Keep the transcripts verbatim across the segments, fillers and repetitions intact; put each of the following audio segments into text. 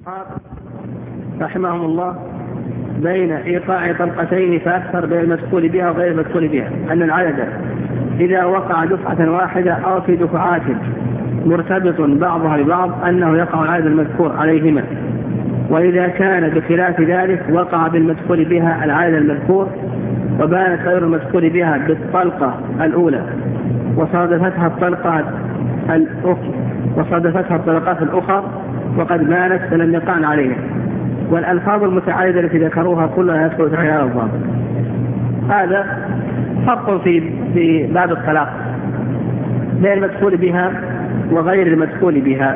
رحمهم الله بين إيقاع طلقتين فأكثر بين المدخول بها وغير المدخول بها، أن العدد إذا وقع دفعة واحدة أو في دفعات مرتبط بعضها ببعض أنه يقع العدد المذكور عليهما، وإذا كان بخلاف ذلك وقع بالمدخول بها العدد المذكور وبانت غير المدخول بها بالطلقة الأولى وصادفتها الطلقة الأخرى وصادفتها الطلقات الأخرى وقد بانت فلم يقعن عليها. والألفاظ المتعارضة التي ذكروها كلها يدخل في هذا الضابط. هذا فرق في في باب الطلاق بين المدخول بها وغير المدخول بها،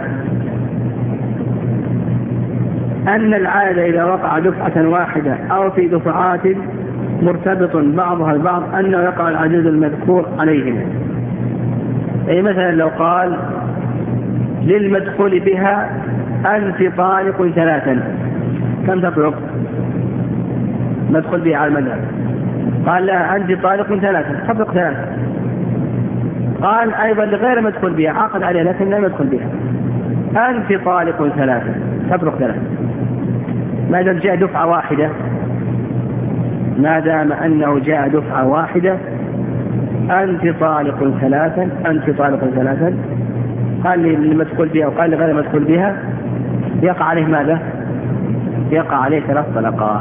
أن العادة إذا وقع دفعة واحدة أو في دفعات مرتبط بعضها البعض أنه يقع العدد المذكور عليهما. أي مثلا لو قال للمدخول بها أنت طالق ثلاثا، كم تطلق؟ مدخول بها على المذهب قال لها أنت طالق ثلاثا، تطلق ثلاثا. قال أيضا لغير مدخول بها عقد عليها لكن لا مدخول بها أنت طالق ثلاثا، تطلق ثلاثا. ما دام جاء دفعة واحدة ما دام أنه جاء دفعة واحدة أنت طالق ثلاثا أنت طالق ثلاثا، قال لي المدخول بها وقال لغير مدخول بها يقع عليه ماذا؟ يقع عليه ثلاث طلقات.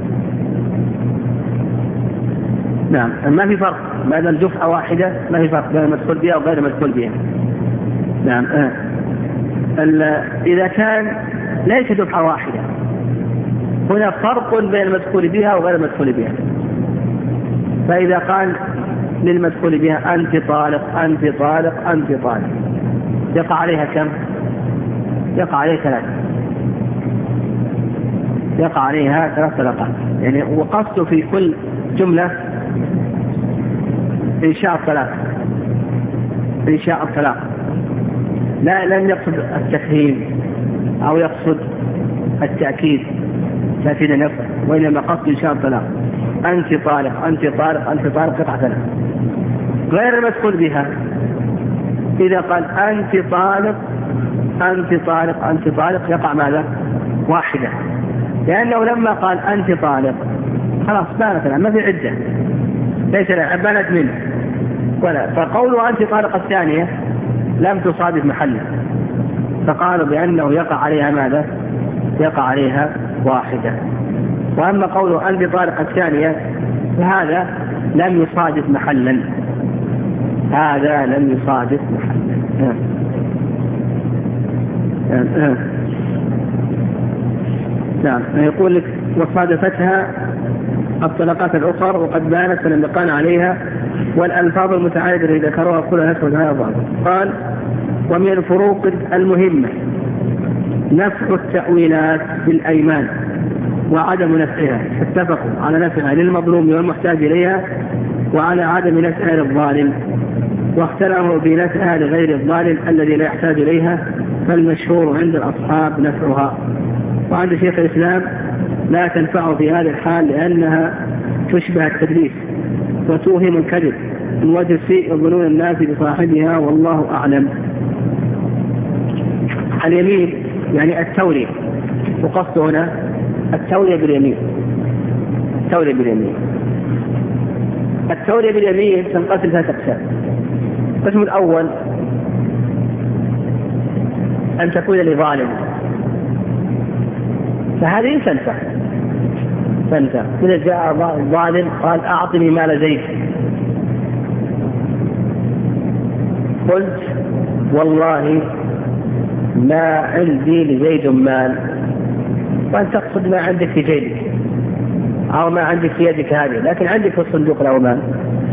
نعم، ما في فرق ما دام دفعة واحدة، ما في فرق بين المدخول بها وغير المدخول بها. نعم. آه. إذا كان ليس دفعة واحدة هنا فرق بين المدخول بها وغير المدخول بها، فإذا قال للمدخول بها أنت طالق أنت طالق أنت طالق يقع عليها كم؟ يقع عليها ثلاث يقع عليها ثلاث طلقات. يعني وقصد في كل جملة إنشاء الطلاق إنشاء الطلاق، لا لم يقصد التفهيم أو يقصد التأكيد تأكيد النفس، وإنما قصد إنشاء الطلاق. أنت طالق أنت طالق أنت طالق قطعة ثلاث. غير المدخول بها إذا قال أنت طالق أنت طالق أنت طالق يقع ماذا؟ واحدة، لأنه لما قال أنت طالق خلاص بانت الآن ما في عدة، ليس لها بانت منه ولا، فقوله أنت طالق الثانية لم تصادف محله، فقالوا بأنه يقع عليها ماذا؟ يقع عليها واحدة. وأما قوله أنت طالق الثانية فهذا لم يصادف محلا هذا لم يصادف محلا. نعم. يقول لك وصادفتها الطلقات الأخرى وقد بانت فلم يقعن عليها، والألفاظ المتعارضة التي ذكروها كلها ندخل هذا الضابط. قال ومن الفروق المهمة نفع التأويلات بالأيمان وعدم نفعها، اتفقوا على نفعها للمظلوم والمحتاج إليها وعلى عدم نفعها للظالم، واختلفوا بنفعها لغير الظالم الذي لا يحتاج إليها، فالمشهور عند الأصحاب نفعها. وعند شيخ الإسلام لا تنفع في هذا الحال لأنها تشبه التدليس وتوهم الكذب من وجه السيء يظنون الناس بصاحبها والله أعلم. اليمين يعني التولية، وقصد هنا التولية باليمين. التولية باليمين التولية باليمين تنقسم ثلاثة أقسام. القسم الأول أن تكون لظالم، فهذه تنفع تنفع إذا جاء الظالم قال أعطني مال زيد، قلت والله ما عندي لزيد مال، وأن تقصد ما عندك في جيبك أو ما عندك في يدك هذه، لكن عندك في الصندوق له مال،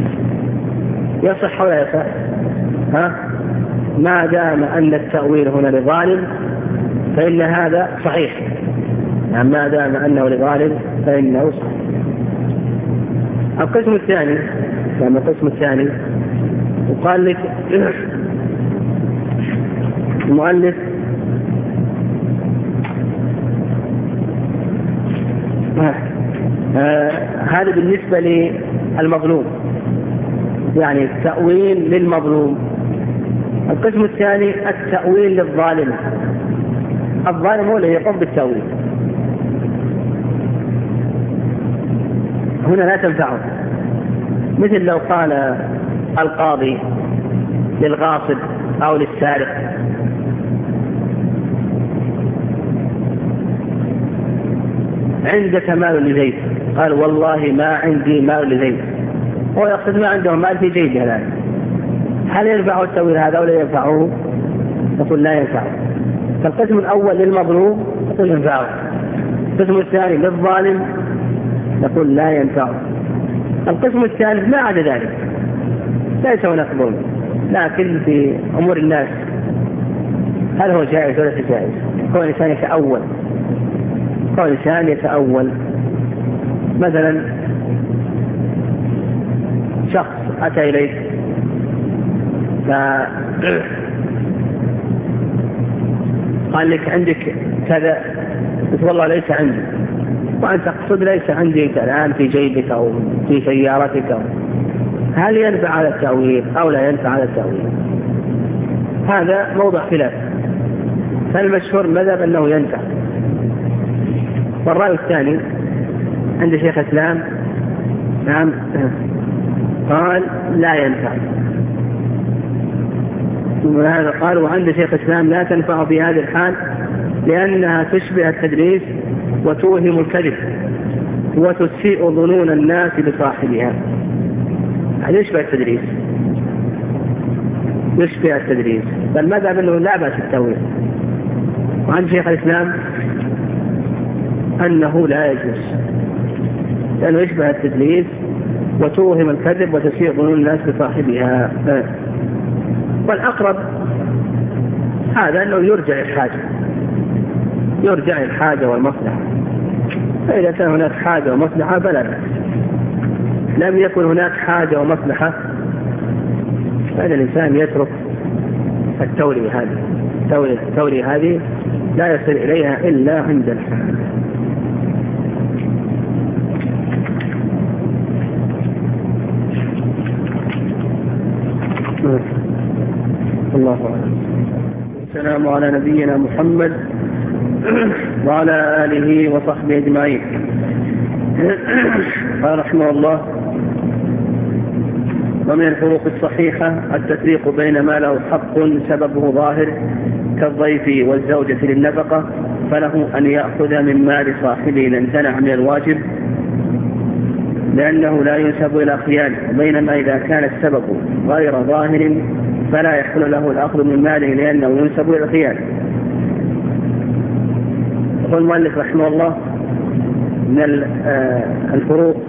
يصح ولا يصح؟ ها؟ ما دام أن التأويل هنا لظالم فإن هذا صحيح، يعني ما دام أنه لظالم فإنه صحيح. القسم الثاني يعني القسم الثاني وقال لك المؤلف آه هذا بالنسبة للمظلوم، يعني التأويل للمظلوم. القسم الثاني التأويل للظالم الظالم هو الذي يقوم بالتأويل. هنا لا تنفعه، مثل لو قال القاضي للغاصب أو للسارق عندك مال لزيد، قال والله ما عندي مال لزيد، هو يقصد ما عنده مال في جيبه الآن، هل ينفعه التأويل هذا ولا ينفعه؟ نقول لا ينفعه. فالقسم الأول للمظلوم نقول ينفعه، القسم الثاني للظالم نقول لا ينفعه. القسم الثالث ما عدا ذلك ليس هناك ظلم، لكن في أمور الناس هل هو جائز ولا جائز؟ كون الإنسان يتأول، كون الإنسان يتأول مثلا شخص أتى إليك قال لك عندك كذا، قلت والله ليس عندي، وأنت تقصد ليس عندي الآن في جيبك أو في سيارتك، هل ينفع على التأويل أو لا ينفع على التأويل؟ هذا موضع خلاف، فالمشهور مذهب أنه ينفع. والرأي الثاني عند شيخ الإسلام نعم قال لا ينفع، وهذا قال وعند شيخ الإسلام لا تنفع في هذه الحال لأنها تشبه التدريس وتوهم الكذب وتسيء ظنون الناس بصاحبها. هذا يشبه التدريس، يشبه التدريس، فالمذهب أنه لا بأس التأويل. وعند شيخ الإسلام أنه لا يجوز لأنه يشبه التدليس وتوهم الكذب وتسيء ظنون الناس بصاحبها. والأقرب هذا أنه يرجع الحاجة، يرجع الحاجة والمصلحة، فإذا كان هناك حاجة ومصلحة فلا بأس. لم يكن هناك حاجة ومصلحة فإن الإنسان يترك التولية هذه، التولية هذه لا يصل إليها إلا عند الحاجة. الله أعلم. السلام على نبينا محمد وعلى آله وصحبه أجمعين. قال رحمه الله: ومن الفروق الصحيحة التفريق بين ما له حق سببه ظاهر كالضيف والزوجة للنفقة فله أن يأخذ من مال صاحبه إن امتنع من الواجب لأنه لا ينسب إلى خيانة، بينما إذا كان السبب غير ظاهر فلا يحل له الأخذ من ماله لأنه ينسب إلى الخيانة. يقول المؤلف رحمه الله: من الفروق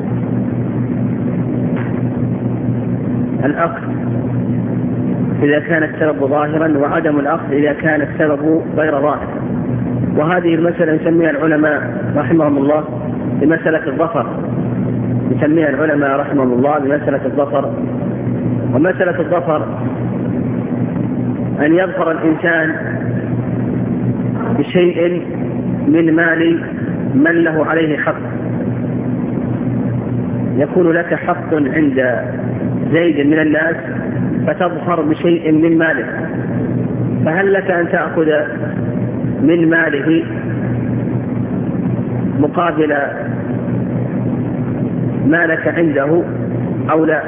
الأخذ إذا كان السبب ظاهرا وعدم الأخذ إذا كان السبب غير ظاهر. وهذه المسألة يسميها العلماء رحمهم الله بمسألة الظفر، يسميها العلماء رحمهم الله بمسألة الظفر. ومسألة الظفر أن يظفر الإنسان بشيء من مال من له عليه حق، يكون لك حق عند زيد من الناس فتظفر بشيء من ماله، فهل لك أن تأخذ من ماله مقابل ما لك عنده أو لا؟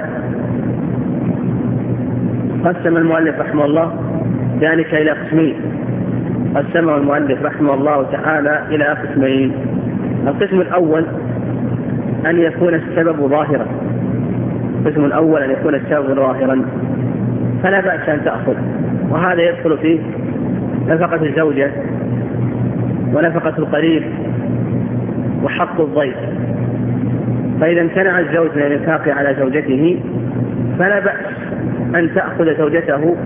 قسم المؤلف رحمه الله ذلك إلى قسمين، قسمه المؤلف رحمه الله تعالى إلى قسمين. القسم الأول أن يكون السبب ظاهرا، القسم الأول أن يكون السبب ظاهرا فلا بأس أن تأخذ، وهذا يدخل فيه نفقة الزوجة ونفقة القريب وحق الضيف. فإذا امتنع الزوج من الإنفاق على زوجته فلا بأس أن تأخذ زوجته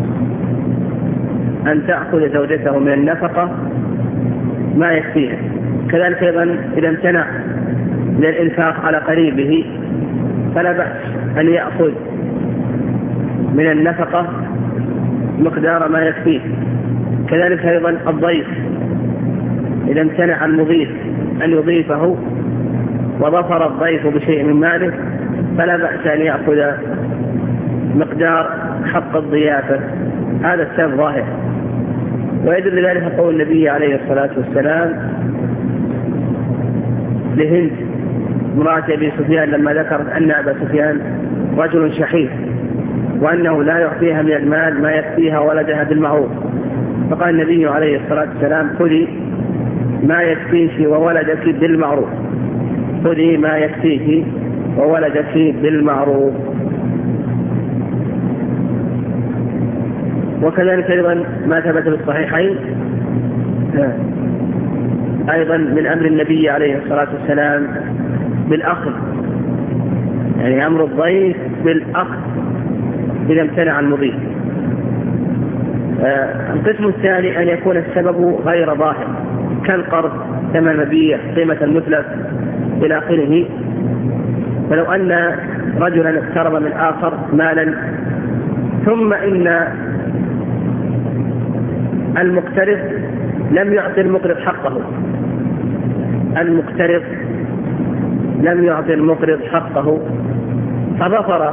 أن تأخذ زوجته من النفقة ما يكفيها. كذلك أيضا إذا امتنع من الإنفاق على قريبه فلا بأس أن يأخذ من النفقة مقدار ما يكفيه. كذلك أيضا الضيف إذا امتنع المضيف أن يضيفه وظفر الضيف بشيء من ماله فلا بأس أن يأخذ مقدار حق الضيافة، هذا السبب ظاهر. ويدل ذلك قول النبي عليه الصلاة والسلام لهند امرأة أبي سفيان لما ذكرت أن أبا سفيان رجل شحيح وأنه لا يعطيها من المال ما يكفيها ولدها بالمعروف، فقال النبي عليه الصلاة والسلام خذي ما يكفيك وولدك بالمعروف، خذي ما يكفيك وولدك بالمعروف. وكذلك أيضا ما ثبت في الصحيحين أيضا من أمر النبي عليه الصلاة والسلام بالأخذ، يعني أمر الضيف بالأخذ إذا امتنع المضيف. القسم الثاني أن يكون السبب غير ظاهر كالقرض، ثمن مبيع، قيمة المتلف إلى آخره. فلو أن رجلا اقترض من آخر مالا ثم إن المقترض لم يعطي المقرض حقه، المقترض لم يعطي المقرض حقه فظفر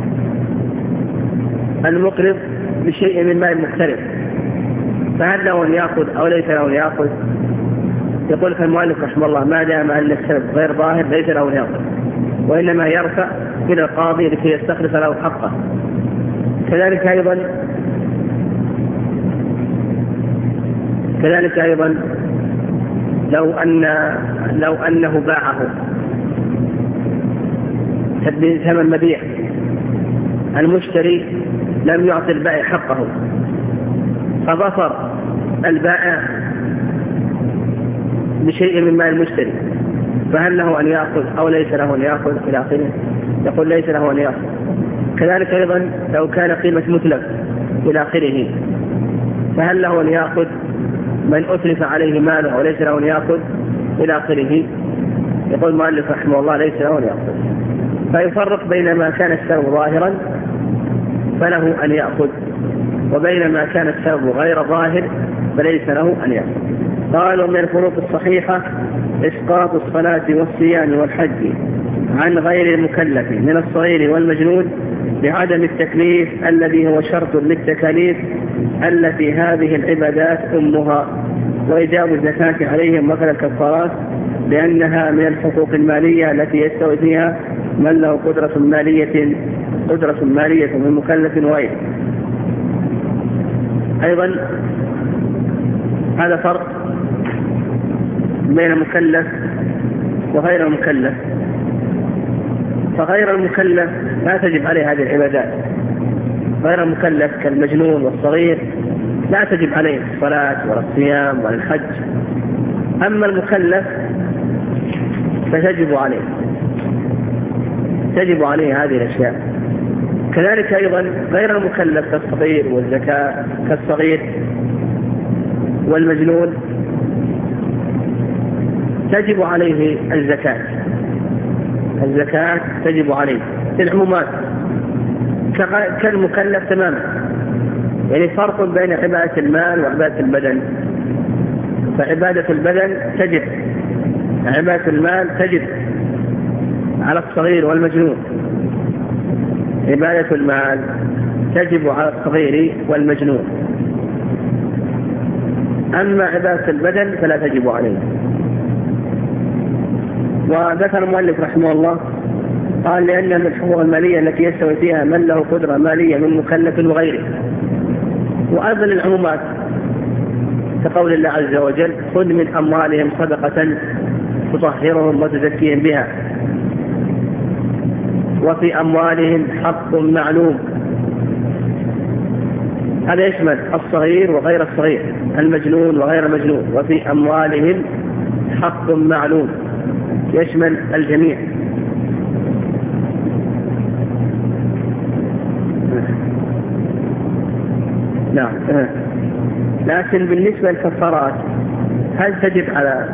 المقرض بشيء من مال المقترض، فهل له أن يأخذ أو ليس له أن يأخذ؟ يقول المؤلف رحمه الله ما دام أن السبب غير ظاهر ليس له أن يأخذ، وإنما يرفع إلى القاضي لكي يستخلص له حقه. كذلك أيضا كذلك أيضا لو أن لو أنه باعه ثمن مبيع، المشتري لم يعطي البائع حقه فظفر البائع بشيء من مال المشتري، فهل له أن يأخذ أو ليس له أن يأخذ إلى آخره؟ يقول ليس له أن يأخذ. كذلك أيضا لو كان قيمة متلف إلى آخره، فهل له أن يأخذ من أتلف عليه ماله أو ليس له أن يأخذ إلى آخره؟ يقول المؤلف رحمه الله ليس له أن يأخذ. فيفرق بين ما كان السبب ظاهرا فله أن يأخذ، وبين ما كان السبب غير ظاهر فليس له أن يأخذ. قالوا من الفروق الصحيحة إسقاط الصلاة والصيام والحج عن غير المكلف من الصغير والمجنون بعدم التكليف الذي هو شرط للتكاليف التي هذه العبادات أمها، وإيجاب الزكاة عليهم مثل الكفارات لأنها من الحقوق المالية التي يستوي فيها من له قدرة مالية قدرة مالية من مكلف وغيره. أيضا هذا فرق بين المكلف وغير المكلف. فغير المكلف لا تجب عليه هذه العبادات، غير المكلف كالمجنون والصغير لا تجب عليه الصلاة ولا الصيام ولا الحج. أما المكلف فتجب عليه تجب عليه هذه الأشياء. كذلك أيضا غير المكلف كالصغير والزكاة كالصغير والمجنون تجب عليه الزكاة الزكاة تجب عليه في العمومات كالمكلف تماما. يعني فرق بين عبادة المال وعبادة البدن. فعبادة البدن تجب، عبادة المال تجب على الصغير والمجنون. عبادة المال تجب على الصغير والمجنون، أما عبادة البدن فلا تجب عليه. وذكر المؤلف رحمه الله قال لأن من الحقوق المالية التي يستوي فيها من له قدرة مالية من مكلف وغيره. وأيضا العمومات كقول الله عز وجل خذ من أموالهم صدقة تطهرهم وتزكيهم بها وفي أموالهم حق معلوم. هذا يشمل الصغير وغير الصغير، المجنون وغير المجنون. وفي أموالهم حق معلوم يشمل الجميع. نعم. لكن بالنسبة للكفارات هل تجب على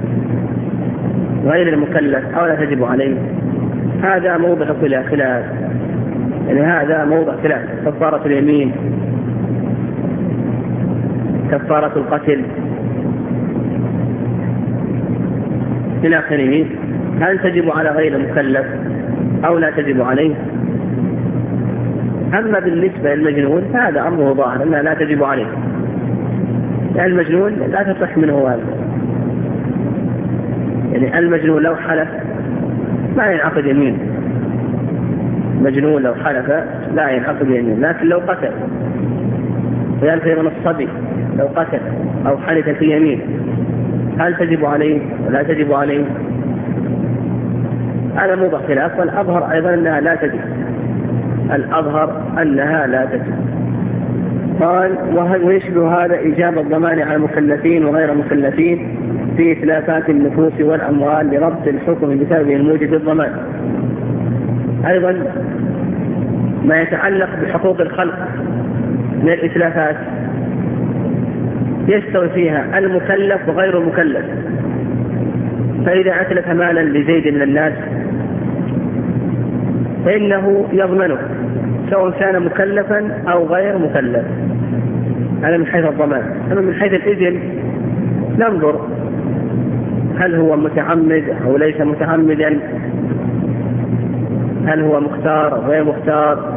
غير المكلف أو لا تجب عليه؟ هذا موضع خلاف، يعني هذا موضع خلاف. كفارة اليمين، كفارة القتل إلى آخره، هل تجب على غير المكلف أو لا تجب عليه؟ أما بالنسبة للمجنون هذا أمره ظاهر أنها لا تجب عليه، يعني المجنون لا تصح منه هذا، يعني المجنون لو حلف لا ينعقد يمين، مجنون لو حلف لا ينعقد يمين، لكن لو قتل ويالف أيضا الصبي لو قتل أو حلف في يمين هل تجب عليه ولا تجب عليه؟ هذا موضع خلاف، والأظهر أيضا أنها لا تجب، الأظهر أنها لا تجب. قال ويشبه هذا إيجاب الضمان على المكلفين وغير المكلفين في إتلافات النفوس والأموال لربط الحكم بسببه الموجب الضمان. أيضا ما يتعلق بحقوق الخلق من الإتلافات يستوي فيها المكلف وغير المكلف، فإذا أتلف مالا لزيد من الناس فإنه يضمنه سواء كان مكلفا أو غير مكلف، هذا من حيث الضمان. أما من حيث الإذن ننظر هل هو متعمد أو ليس متعمدا، هل هو مختار أو غير مختار،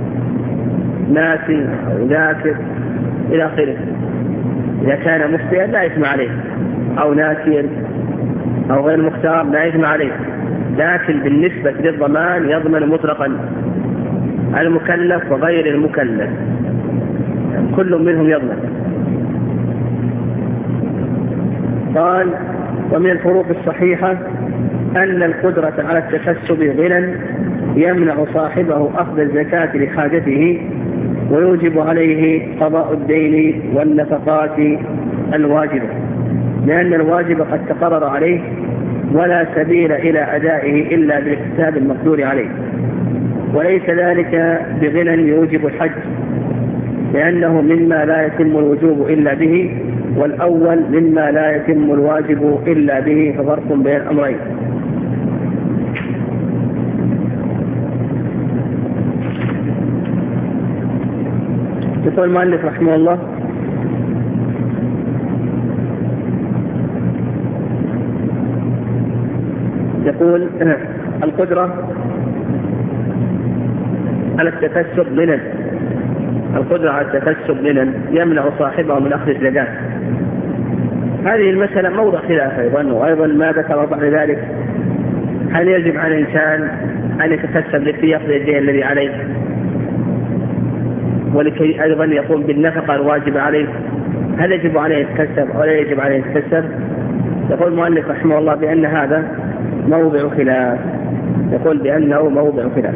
ناسي أو ذاكر إلى آخره. إذا كان مخطئا لا إثم عليه، أو ناسيا أو غير مختار لا إثم عليه، لكن بالنسبة للضمان يضمن مطلقا المكلف وغير المكلف، كل منهم يضمن. قال ومن الفروق الصحيحة أن القدرة على التكسب غنى يمنع صاحبه أخذ الزكاة لحاجته ويوجب عليه قضاء الدين والنفقات الواجبة، لأن الواجب قد تقرر عليه ولا سبيل إلى أدائه إلا بالاكتساب المقدور عليه، وليس ذلك بغنى يوجب الحج، لأنه مما لا يتم الوجوب إلا به، والأول مما لا يتم الواجب إلا به، ففرق بين الأمرين. يقول المؤلف رحمه الله يقول القدرة على التكسب غنى، القدرة على التكسب غنى يمنع صاحبه من أخذ الزكاة. هذه المسألة موضع خلاف أيضا، وأيضا ما ذكر بعد ذلك هل يجب على الإنسان أن يتكسب لكي يقضي الدين الذي عليه ولكي أيضا يقوم بالنفقة الواجبة عليه، هل يجب عليه يتكسب أو لا يجب عليه يتكسب؟ يقول المؤلف رحمه الله بأن هذا موضع خلاف، يقول بأنه موضع خلاف،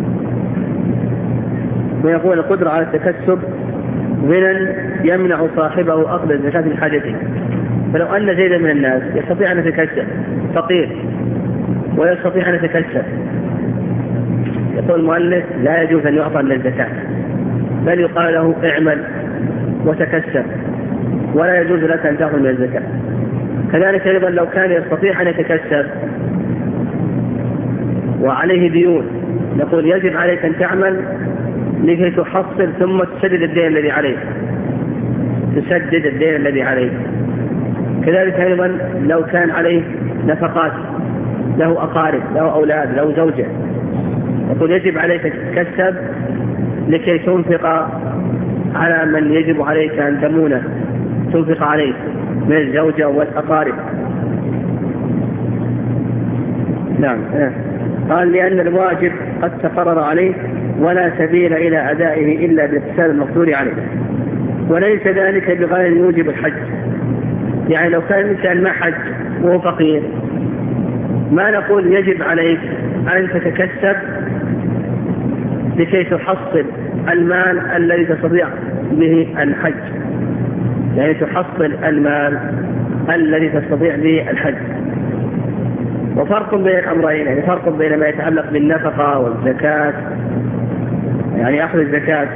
ويقول القدرة على التكسب غنى يمنع صاحبه أخذ الزكاة لحاجته. فلو أن زيدا من الناس يستطيع أن يتكسب، فقير ويستطيع أن يتكسب، يقول المؤلف لا يجوز أن يعطى من الزكاة، بل يقال له اعمل وتكسب ولا يجوز لك أن تأخذ من الزكاة. كذلك أيضا لو كان يستطيع أن يتكسب وعليه ديون، نقول يجب عليك أن تعمل لكي تحصل ثم تسدد الدين الذي عليك، تسدد الدين الذي عليك. كذلك أيضا لو كان عليه نفقات، له أقارب، له أولاد، له زوجة، نقول يجب عليك تتكسب لكي تنفق على من يجب عليك أن تمونه، تنفق عليه من الزوجة والأقارب. نعم. قال لأن الواجب قد تقرر عليه ولا سبيل إلى أدائه إلا بالاكتساب المقدور عليه، وليس ذلك بغير يوجب الحج. يعني لو كان الإنسان ما حج وهو فقير ما نقول يجب عليك أن تتكسب لكي تحصل المال الذي تستطيع به الحج، يعني تحصل المال الذي تستطيع به الحج. وفرق بين الأمرين، يعني فرق بين ما يتعلق بالنفقة والزكاة، يعني أخذ الزكاة،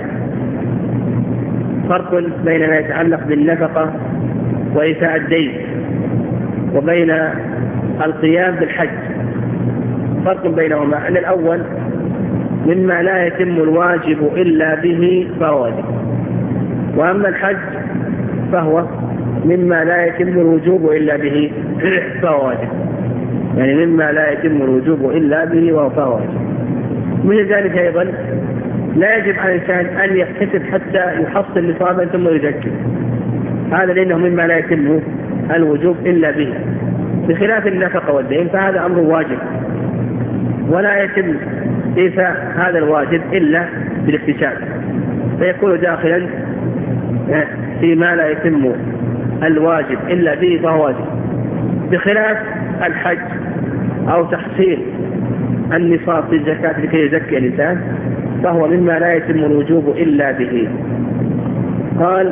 فرق بين ما يتعلق بالنفقة وإيفاء الدين، وبين القيام بالحج فرق بينهما، أن الأول مما لا يتم الواجب إلا به فهو واجب، وأما الحج فهو مما لا يتم الوجوب إلا به فهو واجب، يعني مما لا يتم الوجوب إلا به وهو واجب. من ذلك أيضا لا يجب على الإنسان أن يحتسب حتى يحصل نصابا ثم يزكي، هذا لأنه مما لا يتم الوجوب إلا به، بخلاف النفقة والدين فهذا أمر واجب ولا يتم إيفاء هذا الواجب إلا بالاكتساب، فيكون داخلا فيما لا يتم الواجب إلا به فهو واجب، بخلاف الحج أو تحصيل النصاب في الزكاة لكي يزكي الإنسان فهو مما لا يتم الوجوب إلا به. قال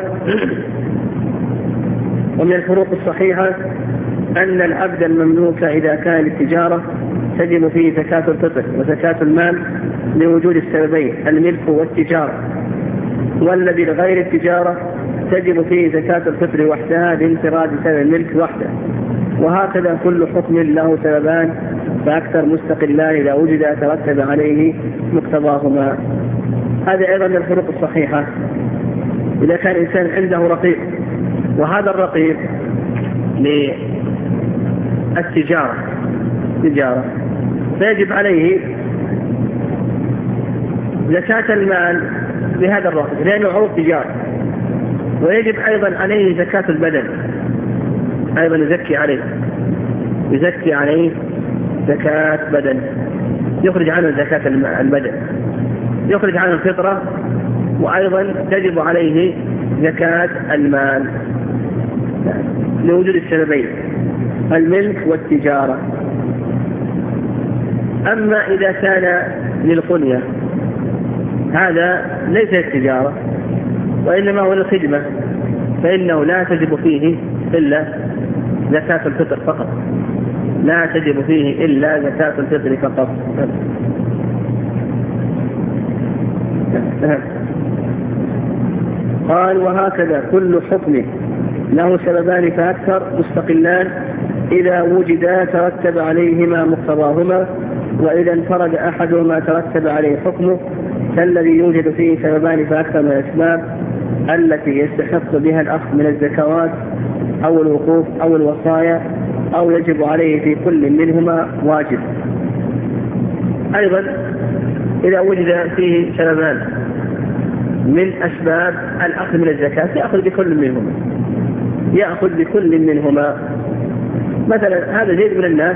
ومن الفروق الصحيحة أن العبد المملوك إذا كان للتجارة تجب فيه زكاة الفطر وزكاة المال لوجود السببين الملك والتجارة، والذي لغير التجارة تجب فيه زكاة الفطر وحدها لانفراد سبب الملك وحده، وهكذا كل حكم له سببان فأكثر مستقلان إذا وجد ترتب عليه مقتضاهما. هذا أيضا من الفروق الصحيحة إذا كان الإنسان عنده رقيق، وهذا الرقيق للتجارة تجارة فيجب عليه زكاة المال بهذا الرقيق لأنه عروض تجارة، ويجب أيضا عليه زكاة البدن، أيضا يزكي عليه يزكي عليه زكاة بدن، يخرج عنه زكاة البدن، يخرج عنه الفطرة، وأيضا تجب عليه زكاة المال لوجود السببين الملك والتجارة. أما إذا كان للقنية هذا ليس التجارة وإنما هو الخدمة فإنه لا تجب فيه إلا زكاة الفطر فقط، لا تجب فيه إلا زكاة الفطر فقط. قال وهكذا كل حكم له سببان فأكثر مستقلان إذا وجدا ترتب عليهما مقتضاهما، وإذا انفرد أحدهما ترتب عليه حكمه، كالذي يوجد فيه سببان فأكثر من الأسباب التي يستحق بها الأخذ من الزكوات أو الوقوف أو الوصايا، أو يجب عليه في كل منهما واجب. أيضا إذا وجد فيه سببان من أسباب الأخذ من الزكاة يأخذ بكل منهما يأخذ بكل منهما مثلا هذا زيد من الناس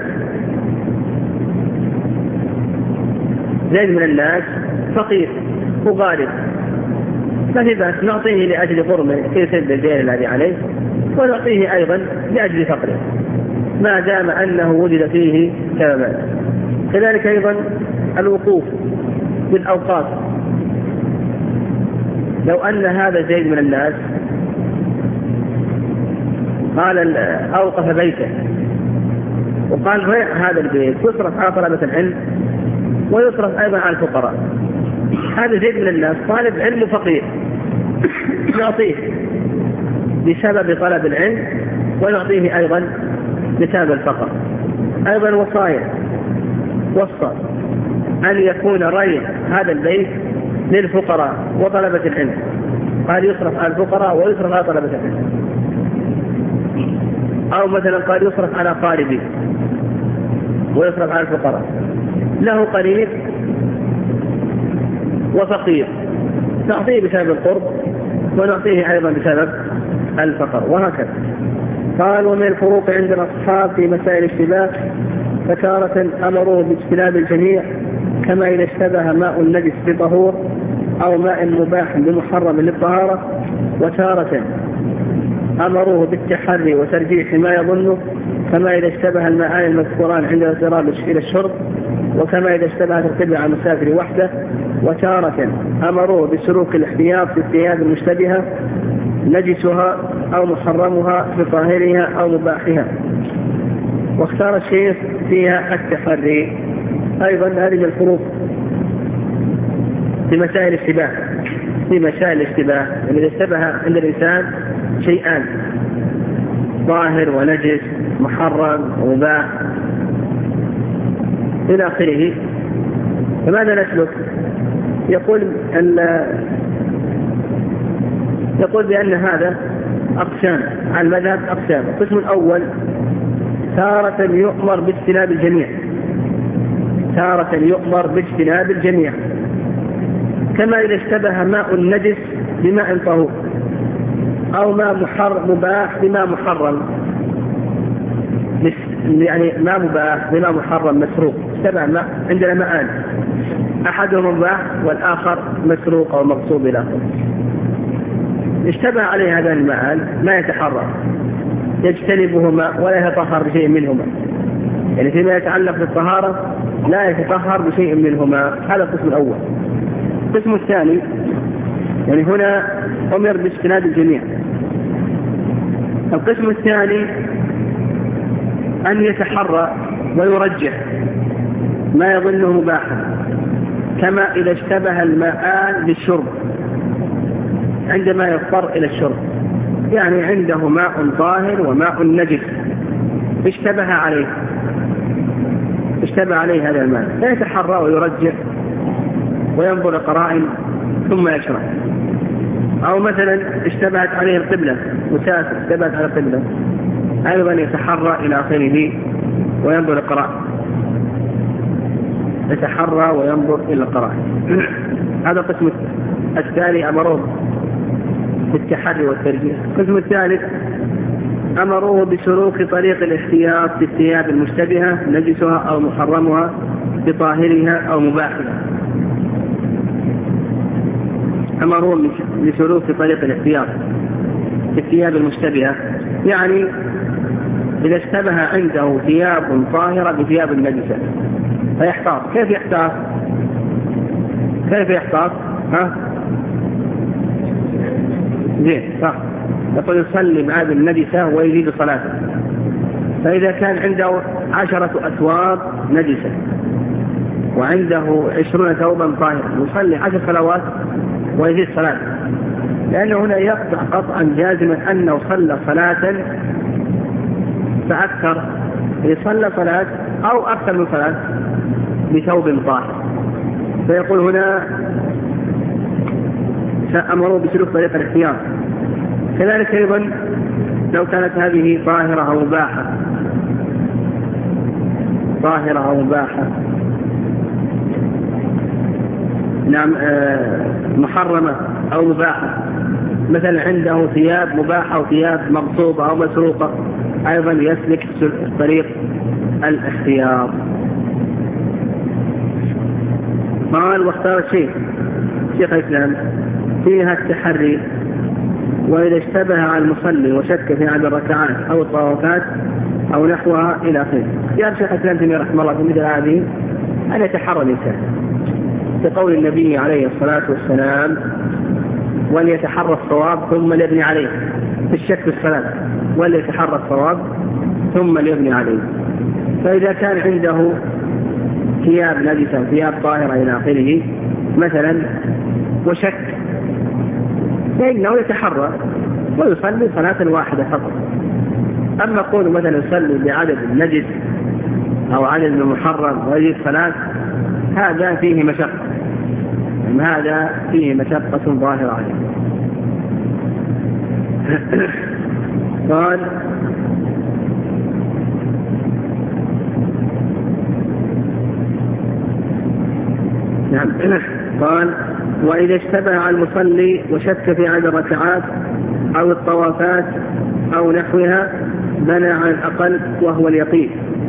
زيد من الناس فقير وغالب، ما في بأس نعطيه لأجل غرمه في سد الدين الذي عليه، ونعطيه أيضا لأجل فقره ما دام أنه وجد فيه سببان. كذلك أيضا الوقوف بالأوقات، لو أن هذا زيد من الناس قال أوقف بيته وقال هذا البيت يصرف على طلبة العلم ويصرف أيضا على الفقراء، هذا زيد من الناس طالب علم فقير نعطيه بسبب طلب العلم ونعطيه أيضا بسبب الفقر. أيضا وصايا وصى أن يكون ري هذا البيت للفقراء وطلبة العلم، قال يصرف على الفقراء ويصرف على طلبة العلم. أو مثلا قال يصرف على قاربي ويصرف على الفقراء، له قريب وفقير نعطيه بسبب القرب ونعطيه أيضا بسبب الفقر، وهكذا. قال ومن الفروق عند الأصحاب في مسائل الاشتباه فتارة أمروه باجتناب الجميع كما إذا اشتبه ماء النجس بطهور أو ماء مباح بمحرم للطهارة، وتارة أمروه بالتحري وترجيح ما يظنه كما إذا اشتبه الماء المذكوران عند الاضطرار إلى الشرب، وكما إذا اشتبهت القبلة على المسافر وحده، وتارة أمروه بسلوك الاحتياط في الثياب المشتبهة نجسها أو محرمها بطاهرها أو مباحها، واختار الشيخ فيها التحري. أيضا هذه من الفروق في مسائل الاشتباه في مسائل الاشتباه إذا اشتبه عند الإنسان شيئان ظاهر ونجس محرم ومباح إلى آخره، فماذا نسلك؟ يقول أن يقول بأن هذا أقسام على المذهب أقسام. القسم الأول تارة يؤمر باجتناب الجميع تارة يؤمر باجتناب الجميع كما إذا اشتبه ماء النجس بماء طهور، أو ما محرم مباح بما محرم، يعني ما مباح بما محرم مسروق. اشتبه ما عندنا مآل، أحدهم مباح والآخر مسروق أو مغصوب إلى آخره. اشتبه عليه هذا المآل ما يتحرر، يجتنبهما ولا يتطهر بشيء منهما، يعني فيما يتعلق بالطهارة لا يتطهر بشيء منهما. هذا القسم الأول. القسم الثاني يعني هنا أمر باجتناب الجميع. القسم الثاني أن يتحرى ويرجح ما يظنه مباحا، كما إذا اشتبه الماء للشرب عندما يضطر إلى الشرب، يعني عنده ماء طاهر وماء نجس اشتبه عليه اشتبه عليه هذا الماء، فيتحرى ويرجح وينظر قرائن ثم يشرب. أو مثلا اشتبهت عليه القبلة، مسافر اشتبهت على القبلة، أيضا يتحرى إلى آخره وينظر القرائن، يتحرى وينظر إلى القرائن. هذا القسم الثاني أمروه بالتحري والترجيح. القسم الثالث أمروه بسلوك طريق الاحتياط في الثياب المشتبهة نجسها أو محرمها بطاهرها أو مباحها. أمروه بسلوك طريق الاحتياط في الثياب المشتبهة، يعني إذا اشتبه عنده ثياب طاهرة بثياب نجسة فيحتاط. كيف يحتاط؟ كيف يحتاط؟ ها؟ زين صح. يقول يصلي مع النجسة ويزيد صلاته. فإذا كان عنده عشرة أثواب نجسة وعنده عشرون ثوبا طاهرا يصلي عشر صلوات ويزيد صلاته، لأنه هنا يقطع قطعا جازما أنه صلى صلاة فأكثر، يصلى صلاة أو أكثر من صلاة بثوب طاهر. فيقول هنا أمروا بسلوك طريق الاحتياط. كذلك أيضا لو كانت هذه طاهرة أو مباحة طاهرة أو مباحة نعم آه محرمة أو مباحة، مثلا عنده ثياب مباحة أو ثياب مغصوبة أو مسروقة، أيضا يسلك طريق الاحتياط. قال واختار الشيخ شيخ الإسلام فيها التحري، وإذا اشتبه على المصلي وشك في عدد الركعات أو الطوافات أو نحوها إلى آخره. يا شيخ الإسلام تيمية رحمه الله في مثل هذه أن يتحرى الإنسان بقول النبي عليه الصلاة والسلام وليتحرى الصواب ثم ليبني عليه، في الشك في الصلاة وليتحرى الصواب ثم ليبني عليه. فإذا كان عنده ثياب نجسة ثياب طاهرة إلى آخره مثلا وشك فإنه يتحرى ويصلي صلاة واحدة فقط. أما قول مثلا يصلي بعدد النجس أو عدد المحرم ويجب صلاة، هذا فيه مشقة، هذا فيه مشقة ظاهرة عليه. قال نعم قال وإذا اشتبه على المصلي وشك في عدد الركعات أو الطوافات أو نحوها بنى عن الأقل وهو اليقين،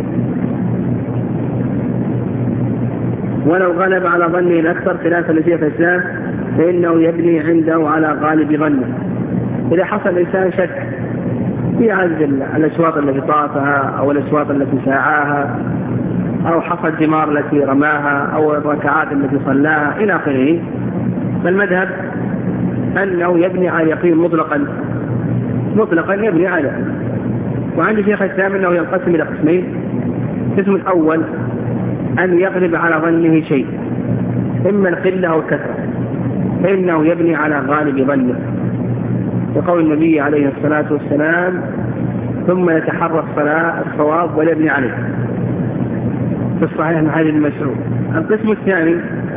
ولو غلب على ظنه الأكثر خلافا لشيخ الإسلام فإنه يبني عنده على غالب ظنه. إذا حصل الإنسان شك في عدد الأشواط التي طافها أو الأشواط التي ساعاها أو حصى الجمار التي رماها أو الركعات التي صلاها إلى آخره، فالمذهب أنه يبني على يقين مطلقا مطلقا يبني على. وعند شيخ الإسلام أنه ينقسم إلى قسمين. القسم الأول أن يغلب على ظنه شيء إما القلة أو الكثرة فإنه يبني على غالب ظنه، يقول النبي عليه الصلاة والسلام ثم يتحرى الصلاة الصواب ويبني عليه في الصحيح من هذه المشروع. القسم الثاني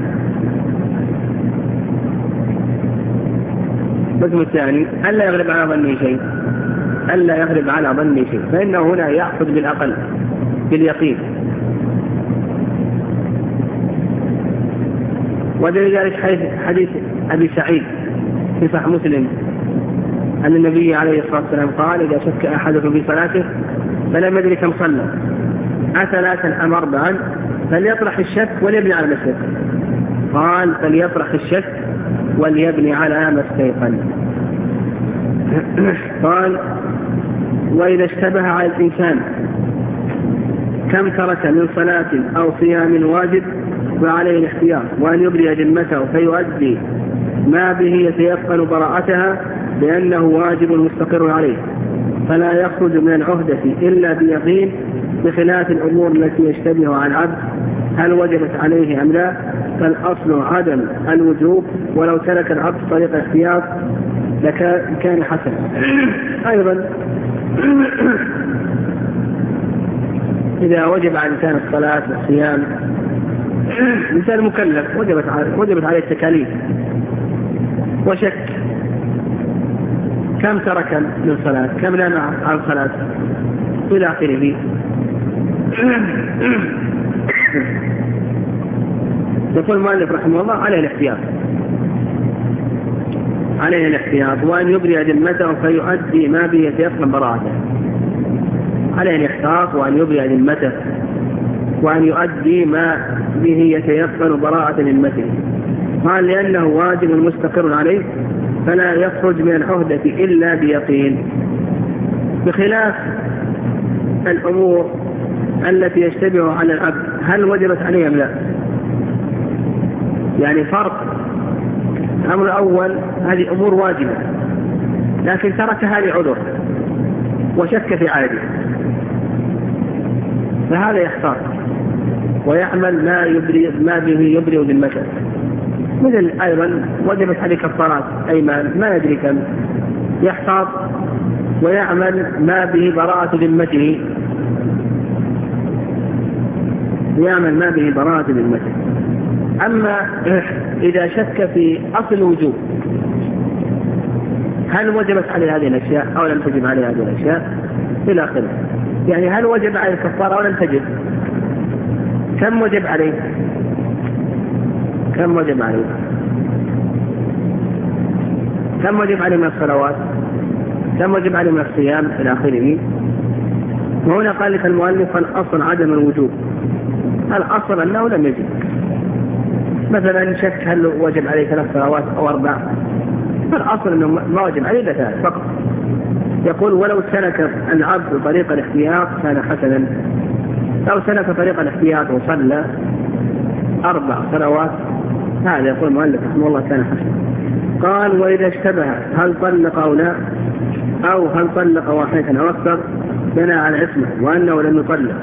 القسم الثاني ألا يغلب على ظنه شيء ألا يغلب على ظنه شيء فإنه هنا يأخذ بالأقل باليقين. ولذلك حديث أبي سعيد في صحيح مسلم أن النبي عليه الصلاة والسلام قال إذا شك أحدكم في صلاته فلم يدري كم صلى أثلاثا أم أربعا فليطرح الشك وليبني على ما استيقن. قال فليطرح الشك وليبني على ما استيقن. قال وإذا اشتبه على الإنسان كم ترك من صلاة أو صيام واجب وعليه الاختيار وأن يبرئ ذمته فيؤدي ما به يتيقن براءتها لأنه واجب مستقر عليه فلا يخرج من العهدة إلا بيقين، بخلاف الأمور التي يشتبه على العبد هل وجبت عليه أم لا، فالأصل عدم الوجوب ولو ترك العبد طريق الاحتياط لكان حسنا. أيضا إذا وجب على الإنسان الصلاة والصيام، الإنسان مكلف وجبت عليه, وجبت عليه التكاليف وشك كم ترك من صلاة كم نام عن صلاة إلى آخره، يقول المؤلف رحمه الله عليه الاحتياط عليه الاحتياط وأن يبرئ ذمته فيؤدي ما به يتيقن براءته. عليه الاحتياط وأن يبرئ ذمته وأن يؤدي ما به يتيقن براءة ذمته. قال لأنه واجب مستقر عليه فلا يخرج من العهدة إلا بيقين، بخلاف الأمور التي يشتبه على العبد هل وجبت عليه أم لا. يعني فرق الأمر الأول هذه أمور واجبة لكن تركها لعذر وشك في عادة، فهذا يحتاط ويعمل ما يبرئ ما به يبرئ ذمته. مثل أيضا وجبت عليه كفارات أيمان ما يدري كم، يحتاط ويعمل ما به براءة ذمته يعمل ما به براءة ذمته. أما إذا شك في أصل الوجوب هل وجبت عليه هذه الأشياء أو لم تجب عليه هذه الأشياء إلى آخره، يعني هل وجب عليه الكفارة أو لم تجب، كم وجب عليه كم وجب عليه كم وجب عليه من الصلوات، كم وجب عليه من الصيام إلى آخره. وهنا قال لك المؤلف الأصل عدم الوجوب، الأصل أنه لم يجب. مثلا شك هل وجب عليه ثلاث صلوات أو أربع، فالأصل أنه ما وجب عليه ثلاث فقط. يقول ولو سلك العبد طريق الاحتياط كان حسنا، لو سلك طريق الاحتياط وصلى أربع صلوات هذا يقول المؤلف رحمه الله كان حسنا. قال وإذا اشتبه هل طلق أو لا أو هل طلق واحدة أو أكثر بنى على اسمه وأنه لم يطلق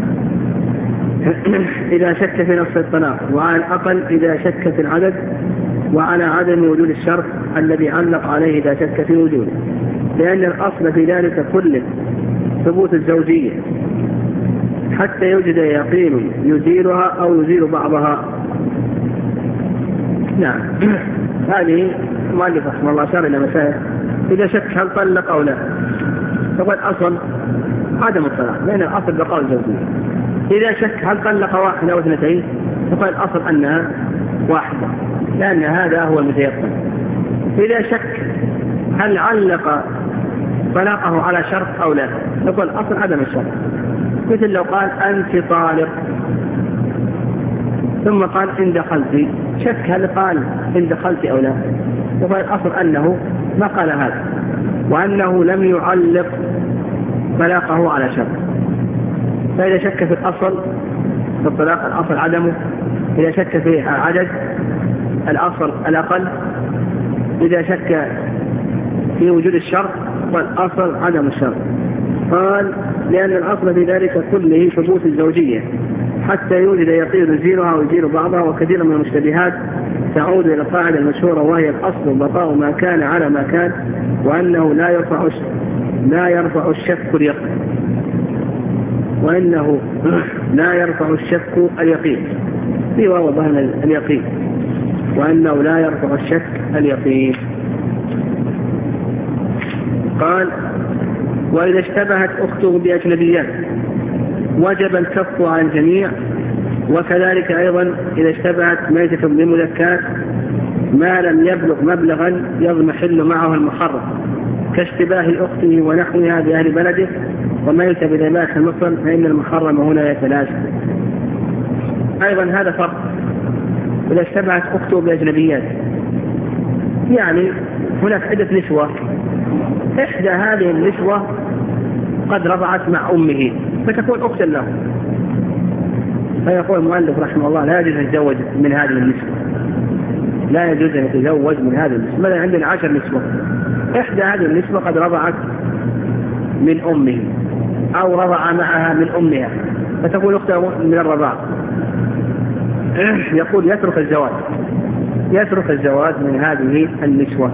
إذا شك في نص الطلاق، وعلى الأقل إذا شك في العدد، وعلى عدم وجود الشرط الذي علق عليه إذا شك في وجوده، لأن الأصل في ذلك كله ثبوت الزوجية حتى يوجد يقين يزيلها أو يزيل بعضها. نعم هذه المؤلف رحمه الله أشار إلى مسائل. إذا شك هل طلق أو لا فقد أصل عدم الطلاق لأن الأصل بقاء الزوجية. إذا شك هل طلق واحدة أو اثنتين فقد الأصل أنها واحدة لأن هذا هو المتيقن. إذا شك هل علق طلاقه على شرط أو لا فقد الأصل عدم الشرط، مثل لو قال أنت طالق ثم قال إن دخلت، شك هل قال إن دخلت أو لا فقد الأصل أنه ما قال هذا وأنه لم يعلق طلاقه على شرط. فإذا شك في الأصل في الطلاق الأصل عدمه، إذا شك في عدد الأصل الأقل، إذا شك في وجود الشرط والأصل عدم الشرط. قال لأن الأصل في ذلك كله ثبوت الزوجية حتى يوجد يقين يزيلها ويزيل بعضها، وكثير من المشتبهات تعود إلى القاعدة المشهورة وهي الأصل بقاء ما كان على ما كان، وأنه لا يرفع لا يرفع الشك اليقين وإنه لا يرفع الشك اليقين في واو ظهر اليقين وأنه لا يرفع الشك اليقين. قال وإذا اشتبهت أخته بأجنبيات وجب الكف عن الجميع، وكذلك أيضا إذا اشتبهت ميتة بمذكات ما لم يبلغ مبلغا يضمحل معه المحرم كاشتباه أخته ونحوها بأهل بلده وميت بذبائح المصر، فإن المحرم هنا يتلاشى. أيضا هذا فرق إذا اشتبهت أخته بأجنبيات، يعني هناك عدة نسوة، إحدى هذه النسوة قد رضعت مع أمه فتكون أختا له، فيقول المؤلف رحمه الله لا يجوز أن يتزوج من هذه النسوة، لا يجوز أن يتزوج من هذه النسوة. مثلا عندنا عشر نسوة، إحدى هذه النسوة قد رضعت من أمه أو رضع معها من أمها فتكون أختها من الرضاع، يقول يترك الزواج يترك الزواج من هذه النسوة.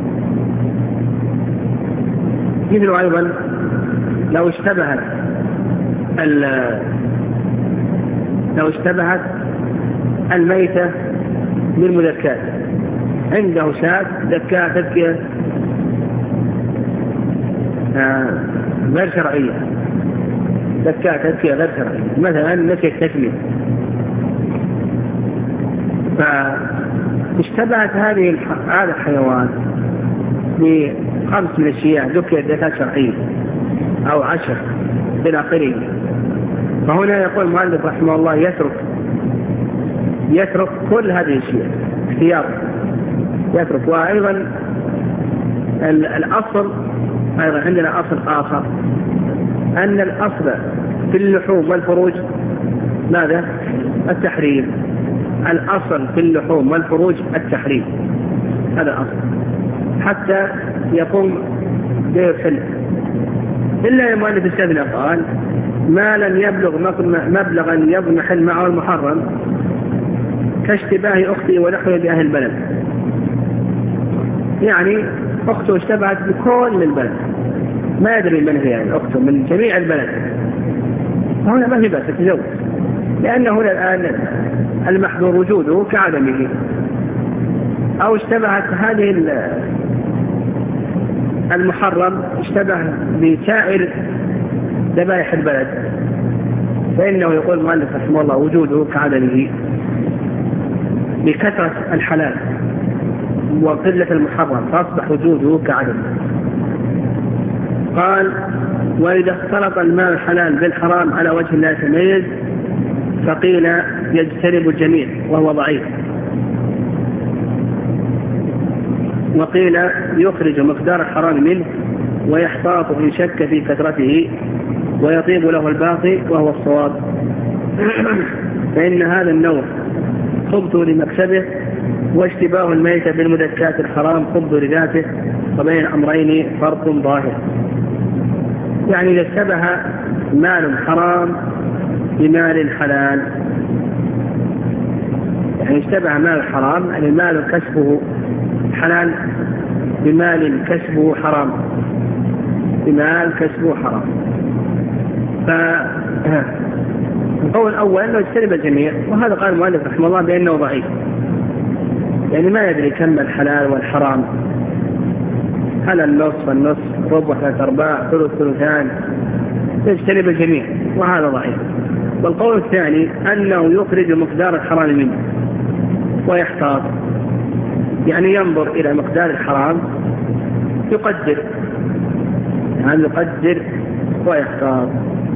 مثل أيضا لو اشتبهت لو اشتبهت الميتة بالمذكات، عنده شاة ذكاء تذكية غير شرعية، ذكاء تذكية غير شرعية، مثلا نسي التكميل، فاشتبهت هذه هذا الحيوان بخمس من الشياه ذكية ذكاء شرعية أو عشر إلى آخره، فهنا يقول المؤلف رحمه الله يترك يترك كل هذه الشياه اختيار يترك. وأيضا الأصل أيضا عندنا أصل آخر، أن الأصل في اللحوم والفروج ماذا؟ التحريم. الأصل في اللحوم والفروج التحريم، هذا أصل حتى يقوم بالحل، إلا المؤلف استثنى قال ما لم يبلغ مبلغا يضمحل معه المحرم كاشتباه أختي ونحوه بأهل البلد، يعني أخته اشتبهت بكل البلد، ما يدري من هي يعني أخته من جميع البلد، فهنا ما في بأس تتزوج، لأنه هنا الآن المحظور وجوده كعدمه. أو اشتبهت هذه المحرم اشتبه بسائر ذبائح البلد، فإنه يقول المؤلف رحمه الله وجوده كعدمه بكثرة الحلال وقلة المحرم، فأصبح وجوده كعدمه. قال وإذا اختلط الماء الحلال بالحرام على وجه لا يتميز فقيل يجتنب الجميع وهو ضعيف، وقيل يخرج مقدار الحرام منه ويحتاط إن شك في كثرته ويطيب له الباقي وهو الصواب، فإن هذا النوع خبط لمكسبه واشتباه الميت بالمذكات الحرام خبط لذاته، وبين الأمرين فرق ظاهر. يعني إذا اشتبه مال حرام بمال حلال، يعني اشتبه مال حرام يعني مال كسبه حلال بمال كسبه حرام بمال كسبه حرام، فالقول الأول أنه يجتنب الجميع، وهذا قال المؤلف رحمه الله بأنه ضعيف، يعني ما يدري كم الحلال والحرام، هل النصف النصف ربع ثلاث أرباع ثلث ثلثان، يجتنب الجميع وهذا ضعيف. والقول الثاني أنه يخرج مقدار الحرام منه ويحتاط، يعني ينظر إلى مقدار الحرام يقدر يعني يقدر ويحتاط.